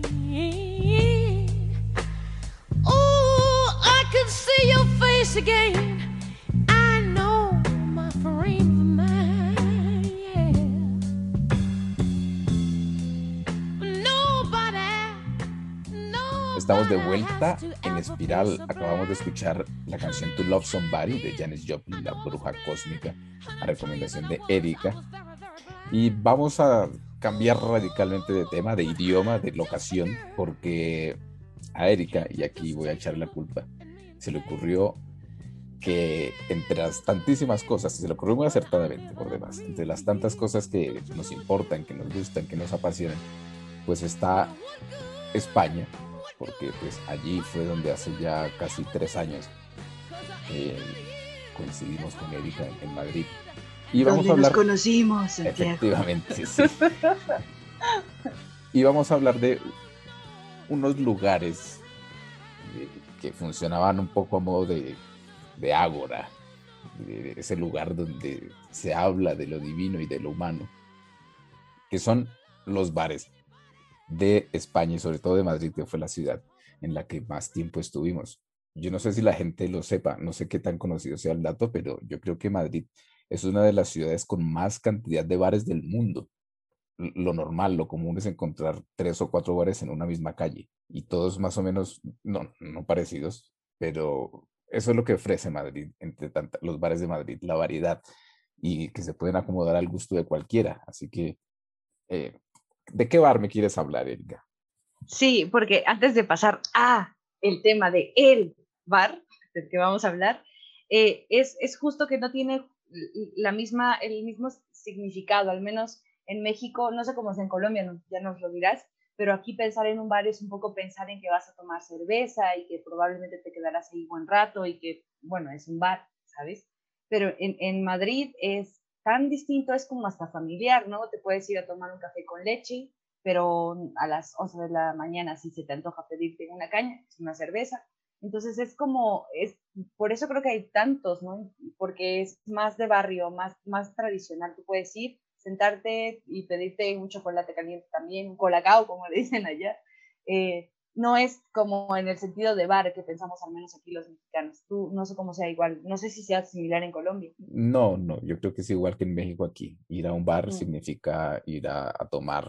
oh, I can see your face again. I know my frame of mind, yeah. Nobody, nobody. Estamos de vuelta en Espiral. Acabamos de escuchar la canción To Love Somebody de Janis Joplin, la bruja cósmica, a recomendación de Erika. Y vamos a cambiar radicalmente de tema, de idioma, de locación, porque a Erika, y aquí voy a echar la culpa, se le ocurrió que entre las tantísimas cosas, se le ocurrió muy acertadamente por demás, entre las tantas cosas que nos importan, que nos gustan, que nos apasionan, pues está España, porque pues allí fue donde hace ya casi tres años eh, coincidimos con Erika en Madrid. Y vamos donde a hablar, nos conocimos, Santiago. Efectivamente, sí. Y vamos a hablar de unos lugares que funcionaban un poco a modo de, de ágora, de ese lugar donde se habla de lo divino y de lo humano, que son los bares de España y sobre todo de Madrid, que fue la ciudad en la que más tiempo estuvimos. Yo no sé si la gente lo sepa, no sé qué tan conocido sea el dato, pero yo creo que Madrid es una de las ciudades con más cantidad de bares del mundo. Lo normal, lo común es encontrar tres o cuatro bares en una misma calle y todos más o menos, no, no parecidos, pero eso es lo que ofrece Madrid, entre tantas, los bares de Madrid, la variedad y que se pueden acomodar al gusto de cualquiera. Así que, eh, ¿de qué bar me quieres hablar, Erika? Sí, porque antes de pasar a el tema de el bar del que vamos a hablar, eh, es, es justo que no tiene la misma, el mismo significado, al menos en México, no sé cómo es en Colombia, no, ya nos lo dirás, pero aquí pensar en un bar es un poco pensar en que vas a tomar cerveza y que probablemente te quedarás ahí buen rato y que, bueno, es un bar, ¿sabes? Pero en, en Madrid es tan distinto, es como hasta familiar, ¿no? Te puedes ir a tomar un café con leche, pero a las once de la mañana si se te antoja pedirte una caña, es una cerveza. Entonces es como, es, por eso creo que hay tantos, ¿no? Porque es más de barrio, más, más tradicional. Tú puedes ir, sentarte y pedirte un chocolate caliente también, un colacao, como le dicen allá. Eh, no es como en el sentido de bar que pensamos al menos aquí los mexicanos. Tú, no sé cómo sea igual, no sé si sea similar en Colombia. No, no, yo creo que es igual que en México aquí. Ir a un bar Mm. significa ir a, a tomar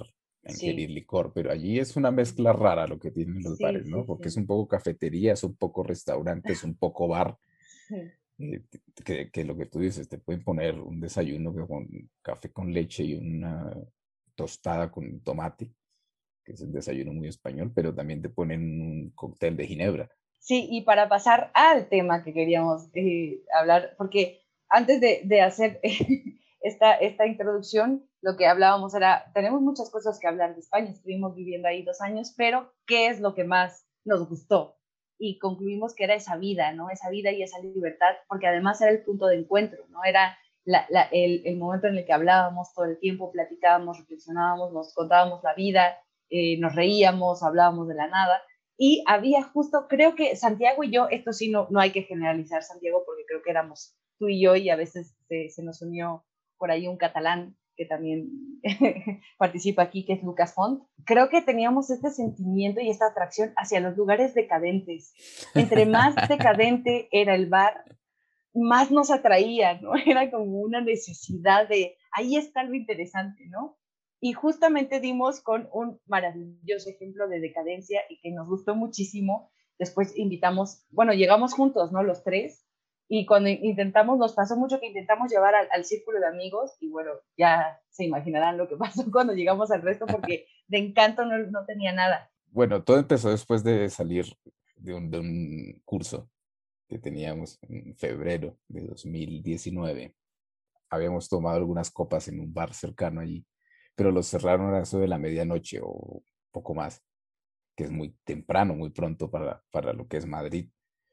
a ingerir sí. licor, pero allí es una mezcla rara lo que tienen los sí, bares, ¿no? Sí, Porque sí. es un poco cafetería, es un poco restaurante, es un poco bar. Sí. Eh, que, que lo que tú dices, te pueden poner un desayuno con café con leche y una tostada con tomate, que es el desayuno muy español, pero también te ponen un cóctel de ginebra. Sí, y para pasar al tema que queríamos eh, hablar, porque antes de, de hacer esta, esta introducción, lo que hablábamos era, tenemos muchas cosas que hablar de España, estuvimos viviendo ahí dos años, pero ¿qué es lo que más nos gustó? Y concluimos que era esa vida, ¿no? Esa vida y esa libertad, porque además era el punto de encuentro, ¿no? Era la, la, el, el momento en el que hablábamos todo el tiempo, platicábamos, reflexionábamos, nos contábamos la vida, eh, nos reíamos, hablábamos de la nada. Y había justo, creo que Santiago y yo, esto sí no, no hay que generalizar, Santiago, porque creo que éramos tú y yo y a veces se, se nos unió por ahí un catalán que también participa aquí, que es Lucas Font. Creo que teníamos este sentimiento y esta atracción hacia los lugares decadentes. Entre más decadente era el bar, más nos atraía, ¿no? Era como una necesidad de, ahí está algo interesante, ¿no? Y justamente dimos con un maravilloso ejemplo de decadencia y que nos gustó muchísimo. Después invitamos, bueno, llegamos juntos, ¿no? Los tres. Y cuando intentamos, nos pasó mucho que intentamos llevar al, al círculo de amigos y bueno, ya se imaginarán lo que pasó cuando llegamos al resto porque de encanto no, no tenía nada. Bueno, todo empezó después de salir de un, de un curso que teníamos en febrero de dos mil diecinueve. Habíamos tomado algunas copas en un bar cercano allí, pero los cerraron a eso de la medianoche o poco más, que es muy temprano, muy pronto para, para lo que es Madrid.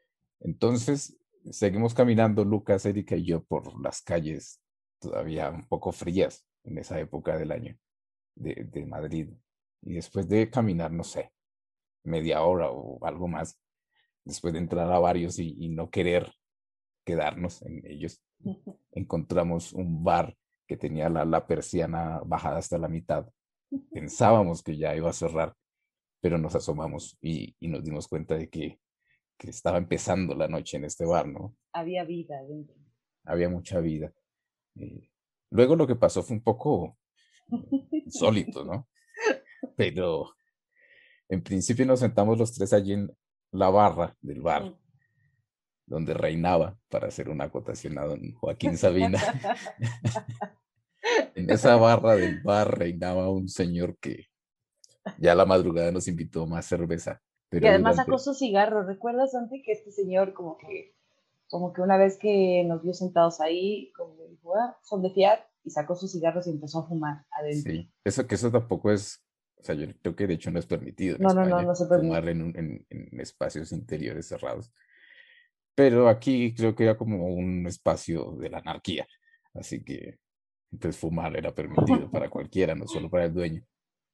Entonces, seguimos caminando, Lucas, Erika y yo, por las calles todavía un poco frías en esa época del año de, de Madrid. Y después de caminar, no sé, media hora o algo más, después de entrar a varios y, y no querer quedarnos en ellos, encontramos un bar que tenía la, la persiana bajada hasta la mitad. Pensábamos que ya iba a cerrar, pero nos asomamos y, y nos dimos cuenta de que, que estaba empezando la noche en este bar, ¿no? Había vida dentro. Había mucha vida. Eh, luego lo que pasó fue un poco insólito, ¿no? Pero en principio nos sentamos los tres allí en la barra del bar, donde reinaba, para hacer una acotación a don Joaquín Sabina. En esa barra del bar reinaba un señor que ya a la madrugada nos invitó más cerveza. Pero y además durante... sacó su cigarro. ¿Recuerdas, Santi, que este señor como que, como que una vez que nos vio sentados ahí, como que dijo, ah, son de fiar, y sacó sus cigarros y empezó a fumar adentro? Sí, eso que eso tampoco es, o sea, yo creo que de hecho no es permitido en no, España, no, no, no se permite. fumar en, un, en, en espacios interiores cerrados. Pero aquí creo que era como un espacio de la anarquía, así que entonces fumar era permitido para cualquiera, no solo para el dueño.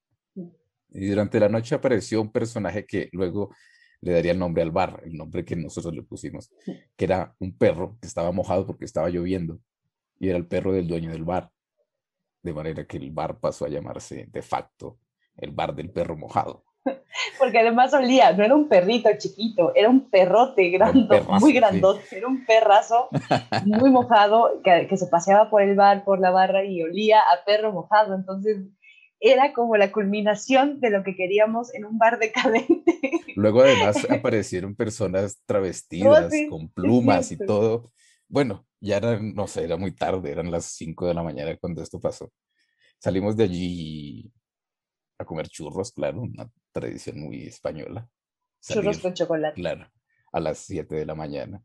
Y durante la noche apareció un personaje que luego le daría el nombre al bar, el nombre que nosotros le pusimos, que era un perro que estaba mojado porque estaba lloviendo y era el perro del dueño del bar. De manera que el bar pasó a llamarse de facto el bar del perro mojado. Porque además olía, no era un perrito chiquito, era un perrote grande, muy grandote, sí. Era un perrazo muy mojado que, que se paseaba por el bar, por la barra y olía a perro mojado. Entonces era como la culminación de lo que queríamos en un bar decadente. Luego además aparecieron personas travestidas, oh, sí, con plumas y todo. Bueno, ya era, no sé, era muy tarde, eran las cinco de la mañana cuando esto pasó. Salimos de allí a comer churros, claro, una tradición muy española. Salir, churros con chocolate. Claro, a las siete de la mañana.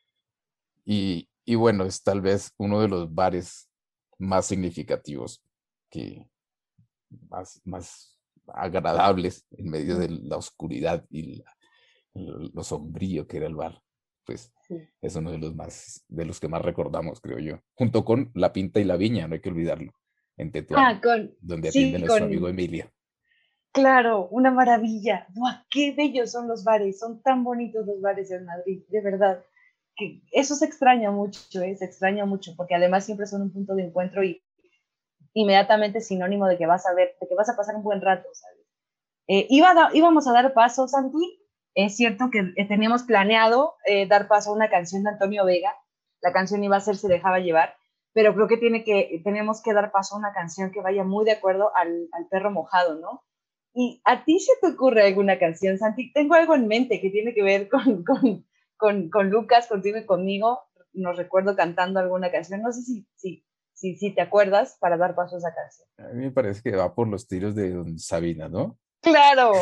Y, y bueno, es tal vez uno de los bares más significativos, que, más, más agradables en medio de la oscuridad y la, lo sombrío que era el bar. Pues sí. Es uno de los más, de los que más recordamos, creo yo, junto con La Pinta y la Viña, no hay que olvidarlo, en Tetuán, ah, con, donde atiende sí, nuestro con, amigo Emilio. Claro, una maravilla. ¡Buah, qué bellos son los bares! Son tan bonitos los bares en Madrid, de verdad. Que eso se extraña mucho, ¿eh? Se extraña mucho, porque además siempre son un punto de encuentro y inmediatamente sinónimo de que vas a ver, de que vas a pasar un buen rato, ¿sabes? Eh, iba a da, íbamos a dar paso, Santi. Es cierto que teníamos planeado eh, dar paso a una canción de Antonio Vega. La canción iba a ser Se dejaba llevar, pero creo que, tiene que tenemos que dar paso a una canción que vaya muy de acuerdo al, al perro mojado, ¿no? ¿Y a ti se te ocurre alguna canción, Santi? Tengo algo en mente que tiene que ver con, con, con, con Lucas, contigo y conmigo. Nos recuerdo cantando alguna canción. No sé si, si, si, si te acuerdas para dar paso a esa canción. A mí me parece que va por los tiros de Don Sabina, ¿no? ¡Claro!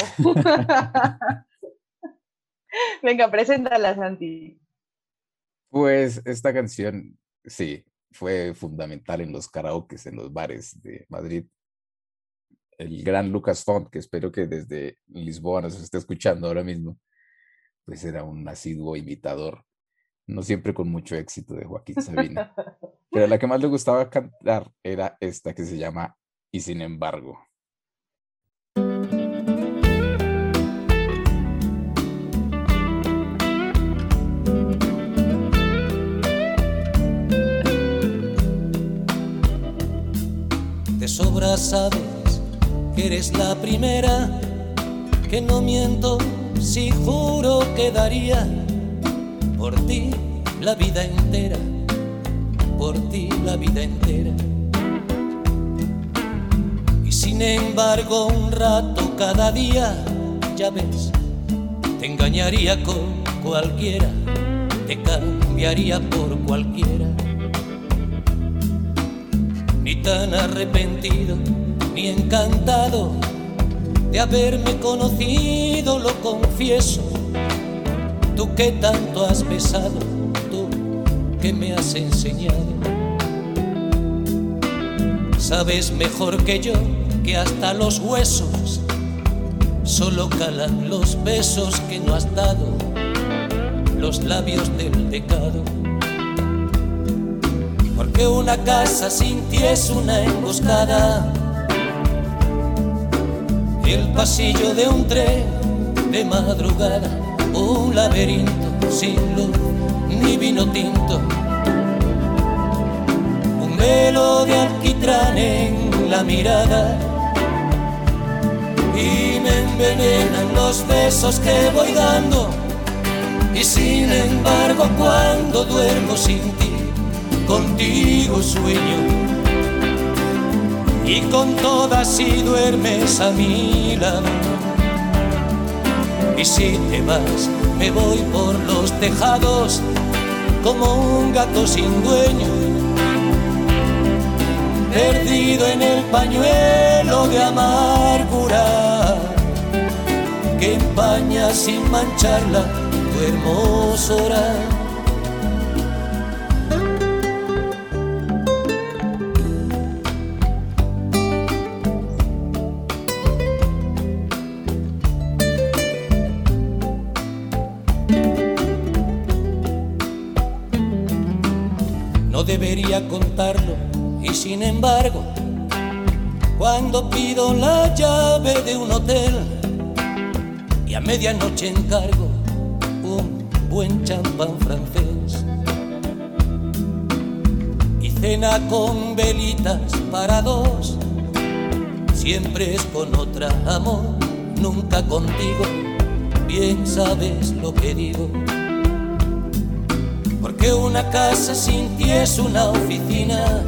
Venga, preséntala, Santi. Pues esta canción, sí, fue fundamental en los karaokes, en los bares de Madrid. El gran Lucas Font, que espero que desde Lisboa nos esté escuchando ahora mismo, pues era un asiduo imitador, no siempre con mucho éxito, de Joaquín Sabina. Pero la que más le gustaba cantar era esta que se llama Y sin embargo. De sobra sabes que eres la primera, que no miento si juro que daría por ti la vida entera, por ti la vida entera. Y sin embargo un rato cada día, ya ves, te engañaría con cualquiera, te cambiaría por cualquiera. Ni tan arrepentido ni encantado de haberme conocido, lo confieso. Tú que tanto has besado, tú que me has enseñado. Sabes mejor que yo que hasta los huesos solo calan los besos que no has dado, los labios del pecado. Porque una casa sin ti es una emboscada, el pasillo de un tren de madrugada, un laberinto sin luz ni vino tinto, un velo de alquitrán en la mirada, y me envenenan los besos que voy dando. Y sin embargo cuando duermo sin ti, contigo sueño, y con todas si duermes a mi lado. Y si te vas, me voy por los tejados como un gato sin dueño, perdido en el pañuelo de amargura que empaña sin mancharla tu hermosura. Debería contarlo y sin embargo cuando pido la llave de un hotel y a medianoche encargo un buen champán francés y cena con velitas para dos, siempre es con otra, amor, nunca contigo, bien sabes lo que digo. Porque una casa sin ti es una oficina,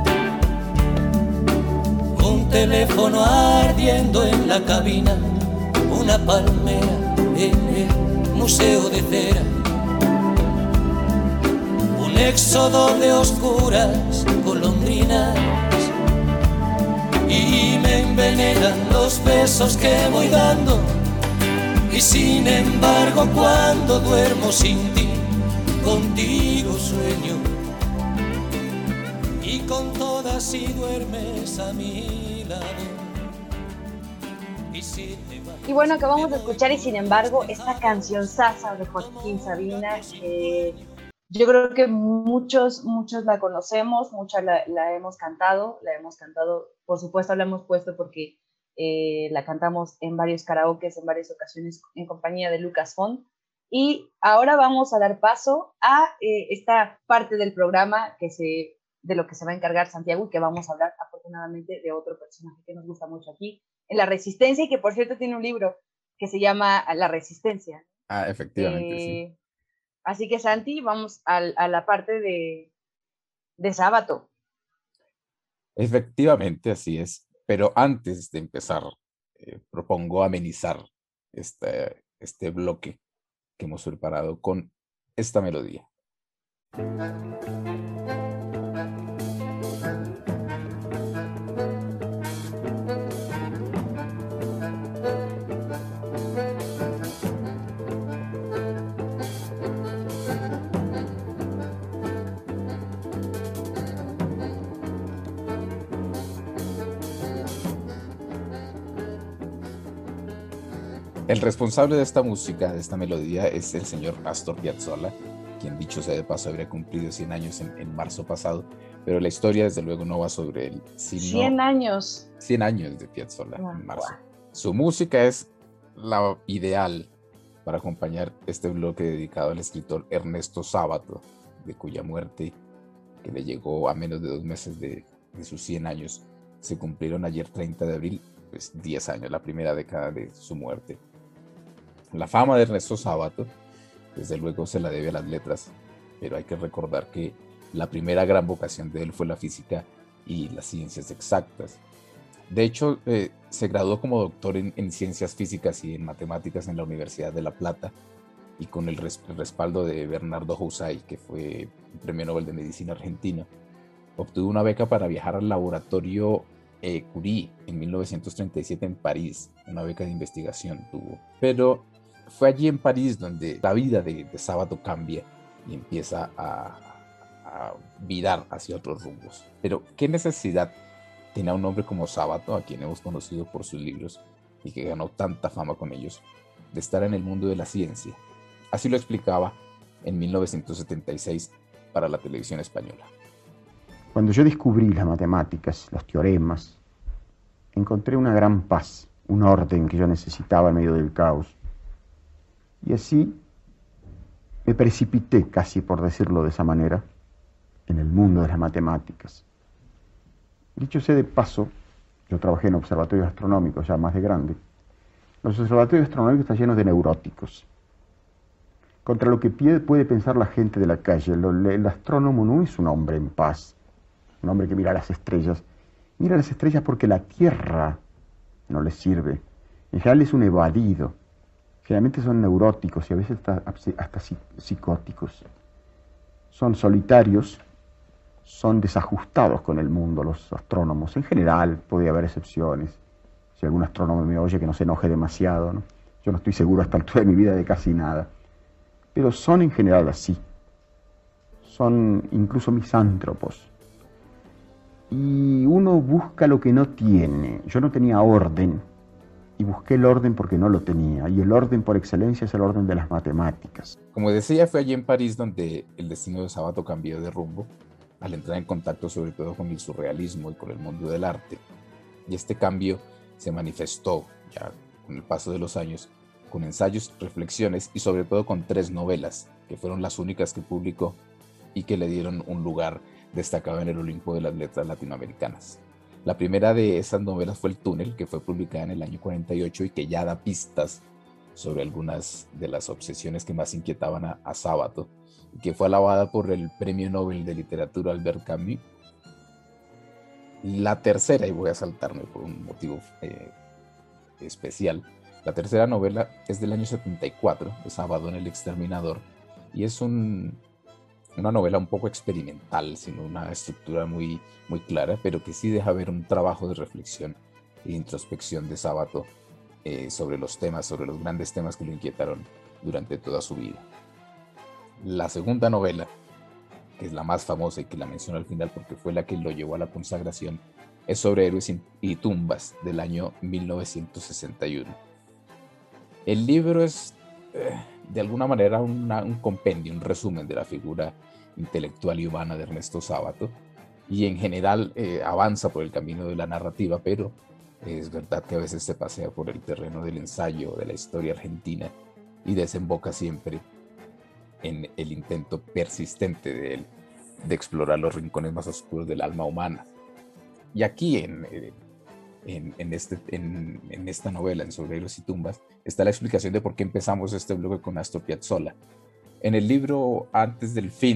un teléfono ardiendo en la cabina, una palmera en el museo de cera, un éxodo de oscuras golondrinas, y me envenenan los besos que voy dando. Y sin embargo cuando duermo sin ti, contigo sueño, y con todas si duermes a mi lado. Y, si te vas, y bueno, acabamos de escuchar Y sin embargo esta canción sasa de Joaquín Sabina, que yo creo que muchos, muchos la conocemos, muchas la, la hemos cantado, la hemos cantado, por supuesto la hemos puesto porque eh, la cantamos en varios karaokes, en varias ocasiones en compañía de Lucas Font. Y ahora vamos a dar paso a eh, esta parte del programa que se, de lo que se va a encargar Santiago, y que vamos a hablar afortunadamente de otro personaje que nos gusta mucho aquí en La Resistencia, y que por cierto tiene un libro que se llama La Resistencia. Ah, efectivamente, eh, sí. Así que Santi, vamos a, a la parte de, de Sábato. Efectivamente, así es. Pero antes de empezar, eh, propongo amenizar este, este bloque que hemos preparado con esta melodía. El responsable de esta música, de esta melodía, es el señor Astor Piazzolla, quien, dicho sea de paso, habría cumplido cien años en, en marzo pasado, pero la historia desde luego no va sobre él, sino cien años. cien años de Piazzolla Ah, en marzo. wow. Su música es la ideal para acompañar este bloque dedicado al escritor Ernesto Sábato, de cuya muerte, que le llegó a menos de dos meses de, de sus cien años, se cumplieron ayer treinta de abril, pues diez años, la primera década de su muerte. La fama de Ernesto Sábato, desde luego, se la debe a las letras, pero hay que recordar que la primera gran vocación de él fue la física y las ciencias exactas. De hecho, eh, se graduó como doctor en, en ciencias físicas y en matemáticas en la Universidad de La Plata, y con el, res, el respaldo de Bernardo Houssay, que fue un premio Nobel de Medicina argentino, obtuvo una beca para viajar al laboratorio eh, Curie en mil novecientos treinta y siete en París, una beca de investigación tuvo. Pero fue allí en París donde la vida de, de Sábato cambia y empieza a, a virar hacia otros rumbos. Pero, ¿qué necesidad tenía un hombre como Sábato, a quien hemos conocido por sus libros y que ganó tanta fama con ellos, de estar en el mundo de la ciencia? Así lo explicaba en mil novecientos setenta y seis para la televisión española. Cuando yo descubrí las matemáticas, los teoremas, encontré una gran paz, un orden que yo necesitaba en medio del caos. Y así me precipité, casi por decirlo de esa manera, en el mundo de las matemáticas. Dicho sea de paso, yo trabajé en observatorios astronómicos ya más de grande. Los observatorios astronómicos están llenos de neuróticos. Contra lo que puede pensar la gente de la calle, el astrónomo no es un hombre en paz, un hombre que mira las estrellas. Mira las estrellas porque la Tierra no le sirve. En general es un evadido. Generalmente son neuróticos y a veces hasta, hasta psicóticos. Son solitarios, son desajustados con el mundo los astrónomos. En general puede haber excepciones. Si algún astrónomo me oye, que no se enoje demasiado, ¿no? Yo no estoy seguro a esta altura de mi vida de casi nada. Pero son en general así. Son incluso misántropos. Y uno busca lo que no tiene. Yo no tenía orden. Y busqué el orden porque no lo tenía. Y el orden por excelencia es el orden de las matemáticas. Como decía, fue allí en París donde el destino de Sábato cambió de rumbo, al entrar en contacto sobre todo con el surrealismo y con el mundo del arte. Y este cambio se manifestó ya con el paso de los años, con ensayos, reflexiones y sobre todo con tres novelas, que fueron las únicas que publicó y que le dieron un lugar destacado en el Olimpo de las letras latinoamericanas. La primera de esas novelas fue El Túnel, que fue publicada en el año cuarenta y ocho y que ya da pistas sobre algunas de las obsesiones que más inquietaban a, a Sábato, y que fue alabada por el Premio Nobel de Literatura Albert Camus. La tercera, y voy a saltarme por un motivo eh, especial, la tercera novela es del año setenta y cuatro, de Sábado en el Exterminador, y es un... una novela un poco experimental, sin una estructura muy, muy clara, pero que sí deja ver un trabajo de reflexión e introspección de Sábato eh, sobre los temas, sobre los grandes temas que lo inquietaron durante toda su vida. La segunda novela, que es la más famosa y que la menciono al final porque fue la que lo llevó a la consagración, es sobre héroes y tumbas del año mil novecientos sesenta y uno. El libro es... Eh, de alguna manera una, un compendio, un resumen de la figura intelectual y humana de Ernesto Sábato, y en general eh, avanza por el camino de la narrativa, pero es verdad que a veces se pasea por el terreno del ensayo, de la historia argentina, y desemboca siempre en el intento persistente de él de explorar los rincones más oscuros del alma humana. Y aquí en... Eh, En, en, este, en, en esta novela, en Sobre héroes y tumbas, está la explicación de por qué empezamos este bloque con Astor Piazzolla. En el libro Antes del fin,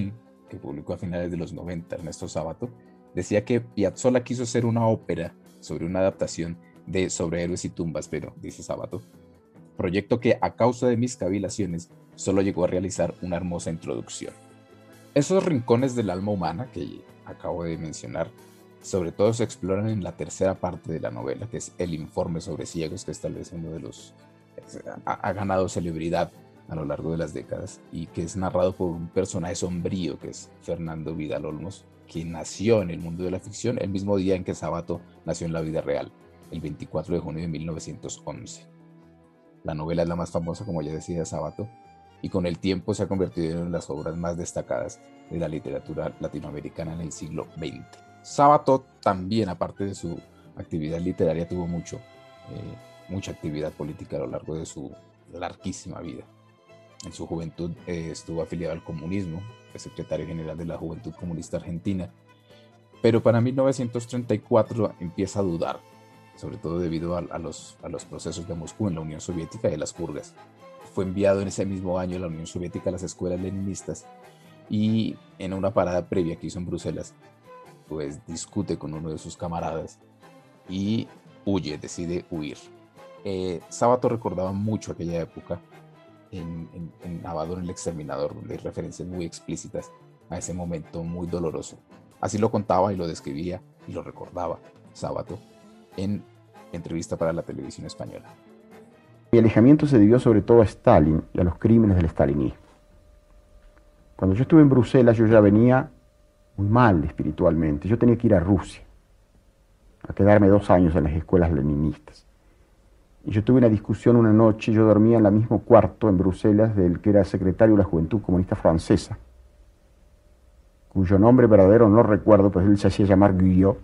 que publicó a finales de los noventa, Ernesto Sábato, decía que Piazzolla quiso hacer una ópera sobre una adaptación de Sobre héroes y tumbas, pero, dice Sábato, proyecto que a causa de mis cavilaciones solo llegó a realizar una hermosa introducción. Esos rincones del alma humana que acabo de mencionar, sobre todo se exploran en la tercera parte de la novela, que es el informe sobre ciegos, que es tal vez uno de los... ha, ha ganado celebridad a lo largo de las décadas y que es narrado por un personaje sombrío que es Fernando Vidal Olmos, que nació en el mundo de la ficción el mismo día en que Sábato nació en la vida real, el veinticuatro de junio de mil novecientos once. La novela es la más famosa, como ya decía Sábato, y con el tiempo se ha convertido en una de las obras más destacadas de la literatura latinoamericana en el siglo veinte. Sábato también, aparte de su actividad literaria, tuvo mucho, eh, mucha actividad política a lo largo de su larguísima vida. En su juventud eh, estuvo afiliado al comunismo, fue secretario general de la Juventud Comunista Argentina, pero para mil novecientos treinta y cuatro empieza a dudar, sobre todo debido a, a, los, a los procesos de Moscú en la Unión Soviética y a las purgas. Fue enviado en ese mismo año a la Unión Soviética a las escuelas leninistas y en una parada previa que hizo en Bruselas, pues discute con uno de sus camaradas y huye, decide huir. Eh, Sábato recordaba mucho aquella época en, en, en Abaddon el Exterminador, donde hay referencias muy explícitas a ese momento muy doloroso. Así lo contaba y lo describía y lo recordaba Sábato en entrevista para la televisión española. Mi alejamiento se debió sobre todo a Stalin y a los crímenes del stalinismo. Cuando yo estuve en Bruselas yo ya venía muy mal espiritualmente. Yo tenía que ir a Rusia, a quedarme dos años en las escuelas leninistas. Y yo tuve una discusión una noche, yo dormía en el mismo cuarto en Bruselas del que era secretario de la Juventud Comunista Francesa, cuyo nombre verdadero no recuerdo, pues él se hacía llamar Guyot.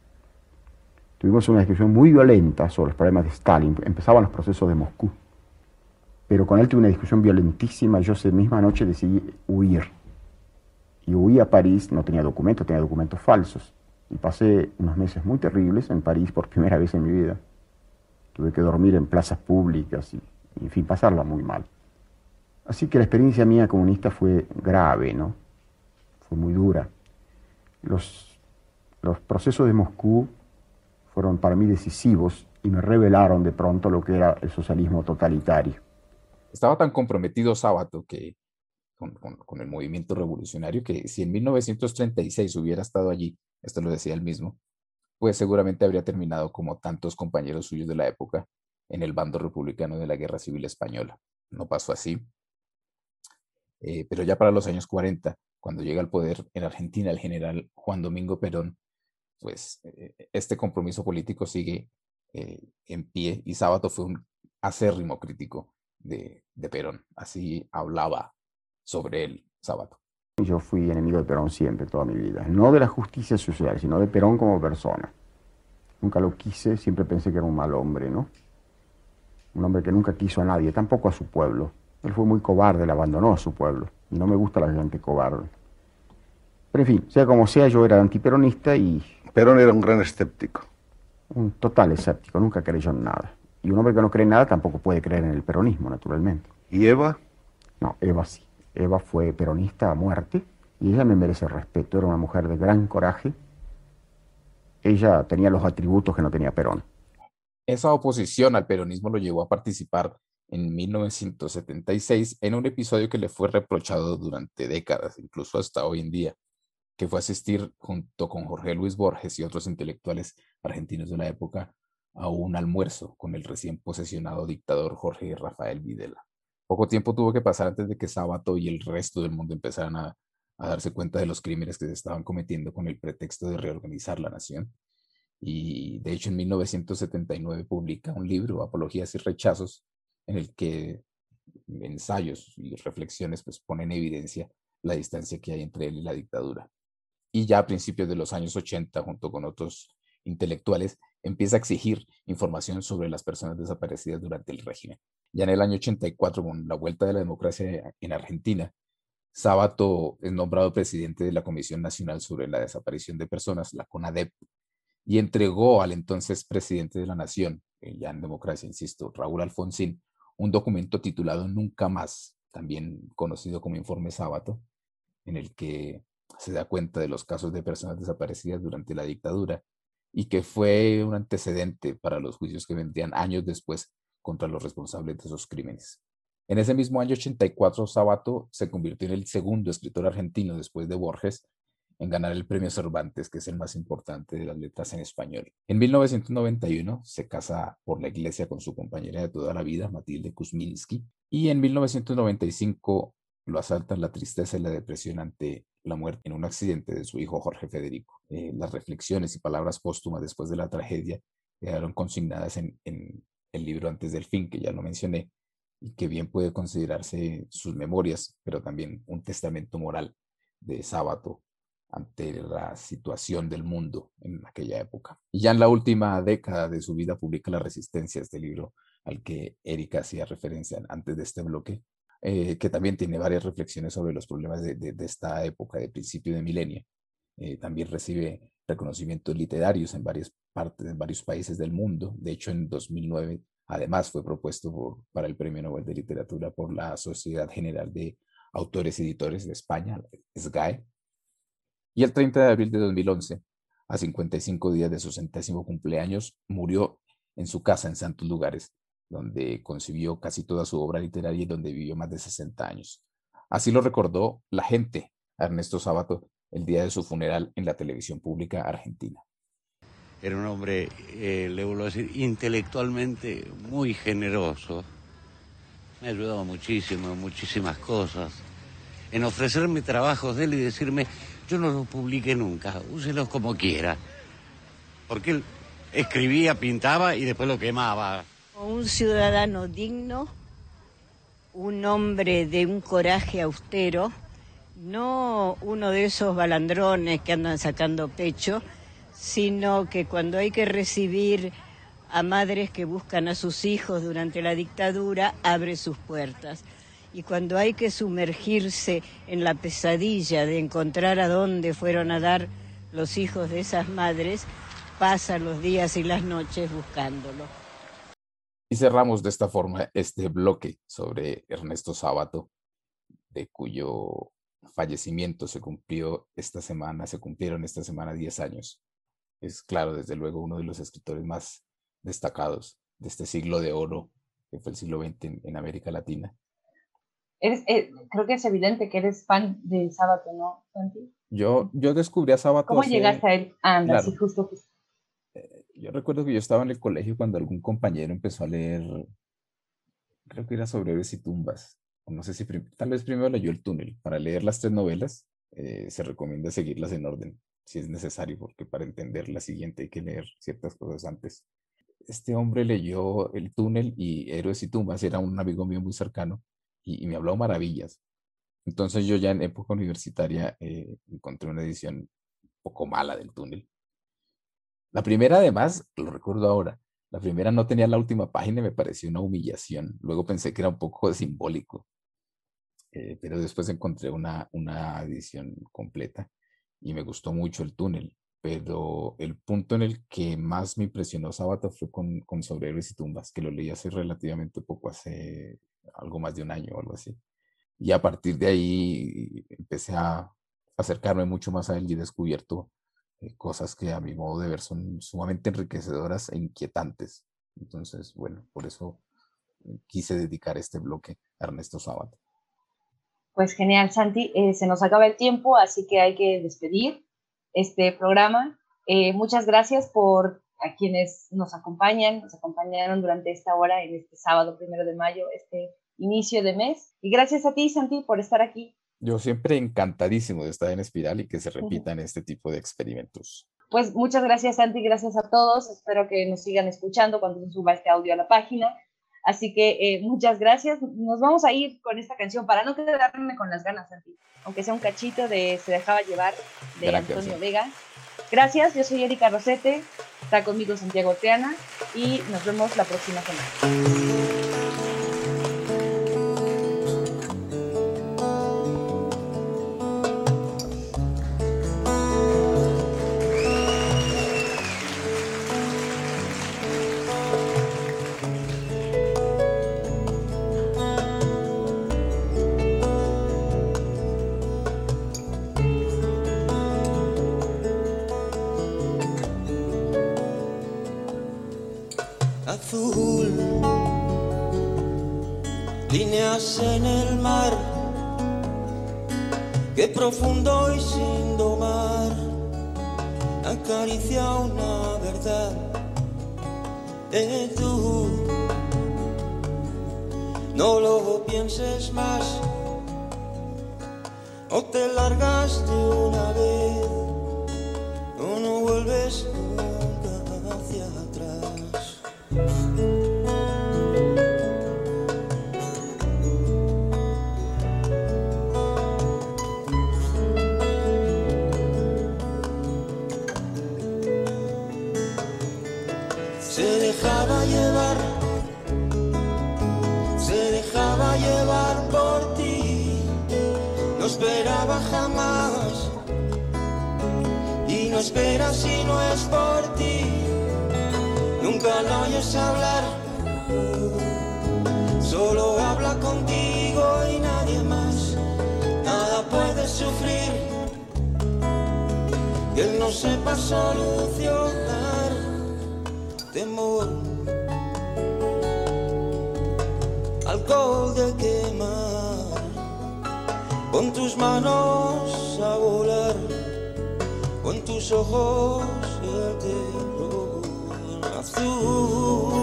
Tuvimos una discusión muy violenta sobre los problemas de Stalin. Empezaban los procesos de Moscú. Pero con él tuve una discusión violentísima. Yo esa misma noche decidí huir. Y huí a París, no tenía documentos, tenía documentos falsos. Y pasé unos meses muy terribles en París por primera vez en mi vida. Tuve que dormir en plazas públicas y, y en fin, pasarla muy mal. Así que la experiencia mía comunista fue grave, ¿no? Fue muy dura. Los, los procesos de Moscú fueron para mí decisivos y me revelaron de pronto lo que era el socialismo totalitario. Estaba tan comprometido Sábato que, con, con, con el movimiento revolucionario que si en mil novecientos treinta y seis hubiera estado allí, esto lo decía él mismo, pues seguramente habría terminado como tantos compañeros suyos de la época en el bando republicano de la Guerra Civil Española. No pasó así. Eh, pero ya para los años cuarenta, cuando llega al poder en Argentina el general Juan Domingo Perón, pues eh, este compromiso político sigue eh, en pie y Sábato fue un acérrimo crítico de, de Perón. Así hablaba sobre él Sábato. Yo fui enemigo de Perón siempre, toda mi vida. No de la justicia social, sino de Perón como persona. Nunca lo quise, siempre pensé que era un mal hombre, ¿no? Un hombre que nunca quiso a nadie, tampoco a su pueblo. Él fue muy cobarde, le abandonó a su pueblo. Y no me gusta la gente cobarde. Pero en fin, sea como sea, yo era antiperonista y... Perón era un gran escéptico. Un total escéptico, nunca creyó en nada. Y un hombre que no cree en nada tampoco puede creer en el peronismo, naturalmente. ¿Y Eva? No, Eva sí. Eva fue peronista a muerte y ella me merece respeto. Era una mujer de gran coraje. Ella tenía los atributos que no tenía Perón. Esa oposición al peronismo lo llevó a participar en mil novecientos setenta y seis en un episodio que le fue reprochado durante décadas, incluso hasta hoy en día, que fue asistir junto con Jorge Luis Borges y otros intelectuales argentinos de la época a un almuerzo con el recién posesionado dictador Jorge Rafael Videla. Poco tiempo tuvo que pasar antes de que Sábato y el resto del mundo empezaran a, a darse cuenta de los crímenes que se estaban cometiendo con el pretexto de reorganizar la nación. Y de hecho en mil novecientos setenta y nueve publica un libro, Apologías y Rechazos, en el que ensayos y reflexiones pues, ponen en evidencia la distancia que hay entre él y la dictadura. Y ya a principios de los años ochenta, junto con otros intelectuales, empieza a exigir información sobre las personas desaparecidas durante el régimen. Ya en el año ochenta y cuatro, con la vuelta de la democracia en Argentina, Sábato es nombrado presidente de la Comisión Nacional sobre la Desaparición de Personas, la CONADEP, y entregó al entonces presidente de la Nación, ya en democracia, insisto, Raúl Alfonsín, un documento titulado Nunca Más, también conocido como Informe Sábato, en el que se da cuenta de los casos de personas desaparecidas durante la dictadura y que fue un antecedente para los juicios que vendrían años después contra los responsables de esos crímenes. En ese mismo año ochenta y cuatro, Sábato se convirtió en el segundo escritor argentino después de Borges en ganar el premio Cervantes, que es el más importante de las letras en español. En mil novecientos noventa y uno se casa por la iglesia con su compañera de toda la vida, Matilde Kuzminski, y en mil novecientos noventa y cinco lo asaltan la tristeza y la depresión ante la muerte en un accidente de su hijo Jorge Federico. Eh, las reflexiones y palabras póstumas después de la tragedia quedaron consignadas en, en el libro Antes del fin, que ya lo mencioné, y que bien puede considerarse sus memorias, pero también un testamento moral de Sábato ante la situación del mundo en aquella época. Y ya en la última década de su vida publica La Resistencia, este libro al que Erika hacía referencia antes de este bloque, eh, que también tiene varias reflexiones sobre los problemas de, de, de esta época, de principio de milenio. Eh, también recibe reconocimientos literarios en varias partes, en varios países del mundo. De hecho, en dos mil nueve, además, fue propuesto por, para el Premio Nobel de Literatura por la Sociedad General de Autores y Editores de España, S G A E. Y el treinta de abril de dos mil once, a cincuenta y cinco días de su centésimo cumpleaños, murió en su casa en Santos Lugares, donde concibió casi toda su obra literaria y donde vivió más de sesenta años. Así lo recordó la gente a Ernesto Sábato el día de su funeral en la televisión pública argentina. Era un hombre, eh, le vuelvo a decir, intelectualmente muy generoso. Me ha ayudado muchísimo en muchísimas cosas. En ofrecerme trabajos de él y decirme, yo no los publiqué nunca, úselos como quiera. Porque él escribía, pintaba y después lo quemaba. Un ciudadano digno, un hombre de un coraje austero, no uno de esos balandrones que andan sacando pecho, sino que cuando hay que recibir a madres que buscan a sus hijos durante la dictadura, abre sus puertas. Y cuando hay que sumergirse en la pesadilla de encontrar a dónde fueron a dar los hijos de esas madres, pasa los días y las noches buscándolo. Y cerramos de esta forma este bloque sobre Ernesto Sábato, de cuyo fallecimiento se cumplió esta semana, se cumplieron esta semana diez años. Es claro, desde luego, uno de los escritores más destacados de este siglo de oro, que fue el siglo veinte en, en América Latina. Eres, eh, creo que es evidente que eres fan de Sábato, ¿no, Santi? Yo, yo descubrí a Sábato. ¿Cómo hace, llegaste a él? Anda, claro, sí, justo, justo. Eh, yo recuerdo que yo estaba en el colegio cuando algún compañero empezó a leer, creo que era sobre héroes y tumbas. O no sé si, prim- tal vez primero leyó El Túnel. Para leer las tres novelas, eh, se recomienda seguirlas en orden, si es necesario, porque para entender la siguiente hay que leer ciertas cosas antes. Este hombre leyó El Túnel y Héroes y Tumbas, era un amigo mío muy cercano, y, y me habló maravillas. Entonces yo ya en época universitaria eh, encontré una edición un poco mala del Túnel. La primera, además, lo recuerdo ahora, la primera no tenía la última página y me pareció una humillación. Luego pensé que era un poco simbólico, eh, pero después encontré una, una edición completa y me gustó mucho El Túnel. Pero el punto en el que más me impresionó Sábato fue con, con Sobre Héroes y Tumbas, que lo leí hace relativamente poco, hace algo más de un año o algo así. Y a partir de ahí empecé a acercarme mucho más a él y he descubierto eh, cosas que a mi modo de ver son sumamente enriquecedoras e inquietantes. Entonces, bueno, por eso quise dedicar este bloque a Ernesto Sábato. Pues genial, Santi. Eh, se nos acaba el tiempo, así que hay que despedir este programa. Eh, muchas gracias por a quienes nos acompañan, nos acompañaron durante esta hora en este sábado primero de mayo, este inicio de mes. Y gracias a ti, Santi, por estar aquí. Yo siempre encantadísimo de estar en Espiral y que se repitan este tipo de experimentos. Pues muchas gracias, Santi, gracias a todos. Espero que nos sigan escuchando cuando se suba este audio a la página. Así que eh, muchas gracias. Nos vamos a ir con esta canción para no quedarme con las ganas, Santi. Aunque sea un cachito de Se Dejaba Llevar de Gran Antonio canción. Vega. Gracias, yo soy Erika Rosete. Está conmigo Santiago Orteana y nos vemos la próxima semana. azul, líneas en el mar, que profundo y sin domar acaricia una verdad de tú. No lo pienses más, o te largas de una vez, o no vuelves nunca hacia atrás. Se dejaba llevar, se dejaba llevar por ti, no esperaba jamás, y no espera si no es por ti. Nunca lo oyes hablar, solo habla contigo y nadie más. Nada puede sufrir que él no sepa solucionar. Temor, alcohol de quemar, con tus manos a volar, con tus ojos el terror azul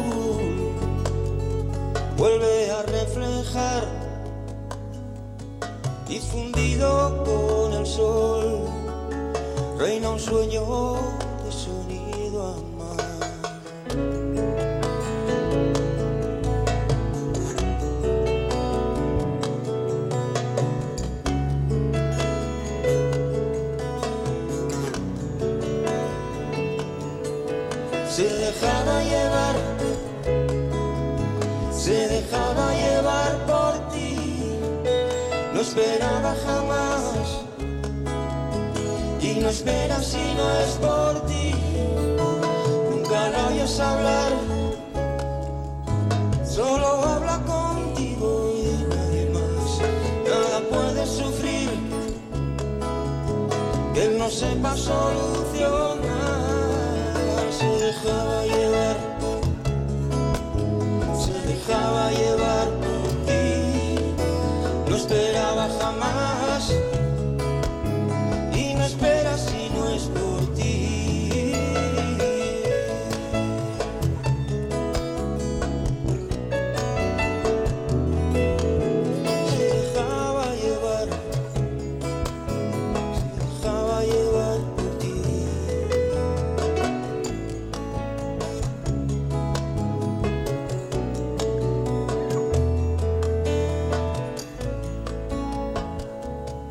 vuelve a reflejar, difundido con el sol, reina un sueño de sonido amar. Se dejaba llevar, se dejaba llevar por ti, no esperaba jamás, y no espera si no es por ti. Nunca lo oyes hablar, solo habla contigo y nadie más. Nada puede sufrir que él no sepa solucionar. Se dejaba llevar, se dejaba llevar por ti, no esperaba jamás, y no espera si no es por ti. Se dejaba llevar, se dejaba llevar por ti.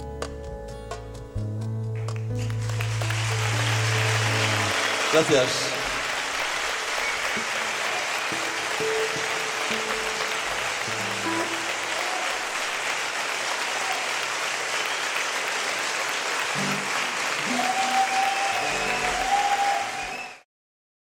Gracias.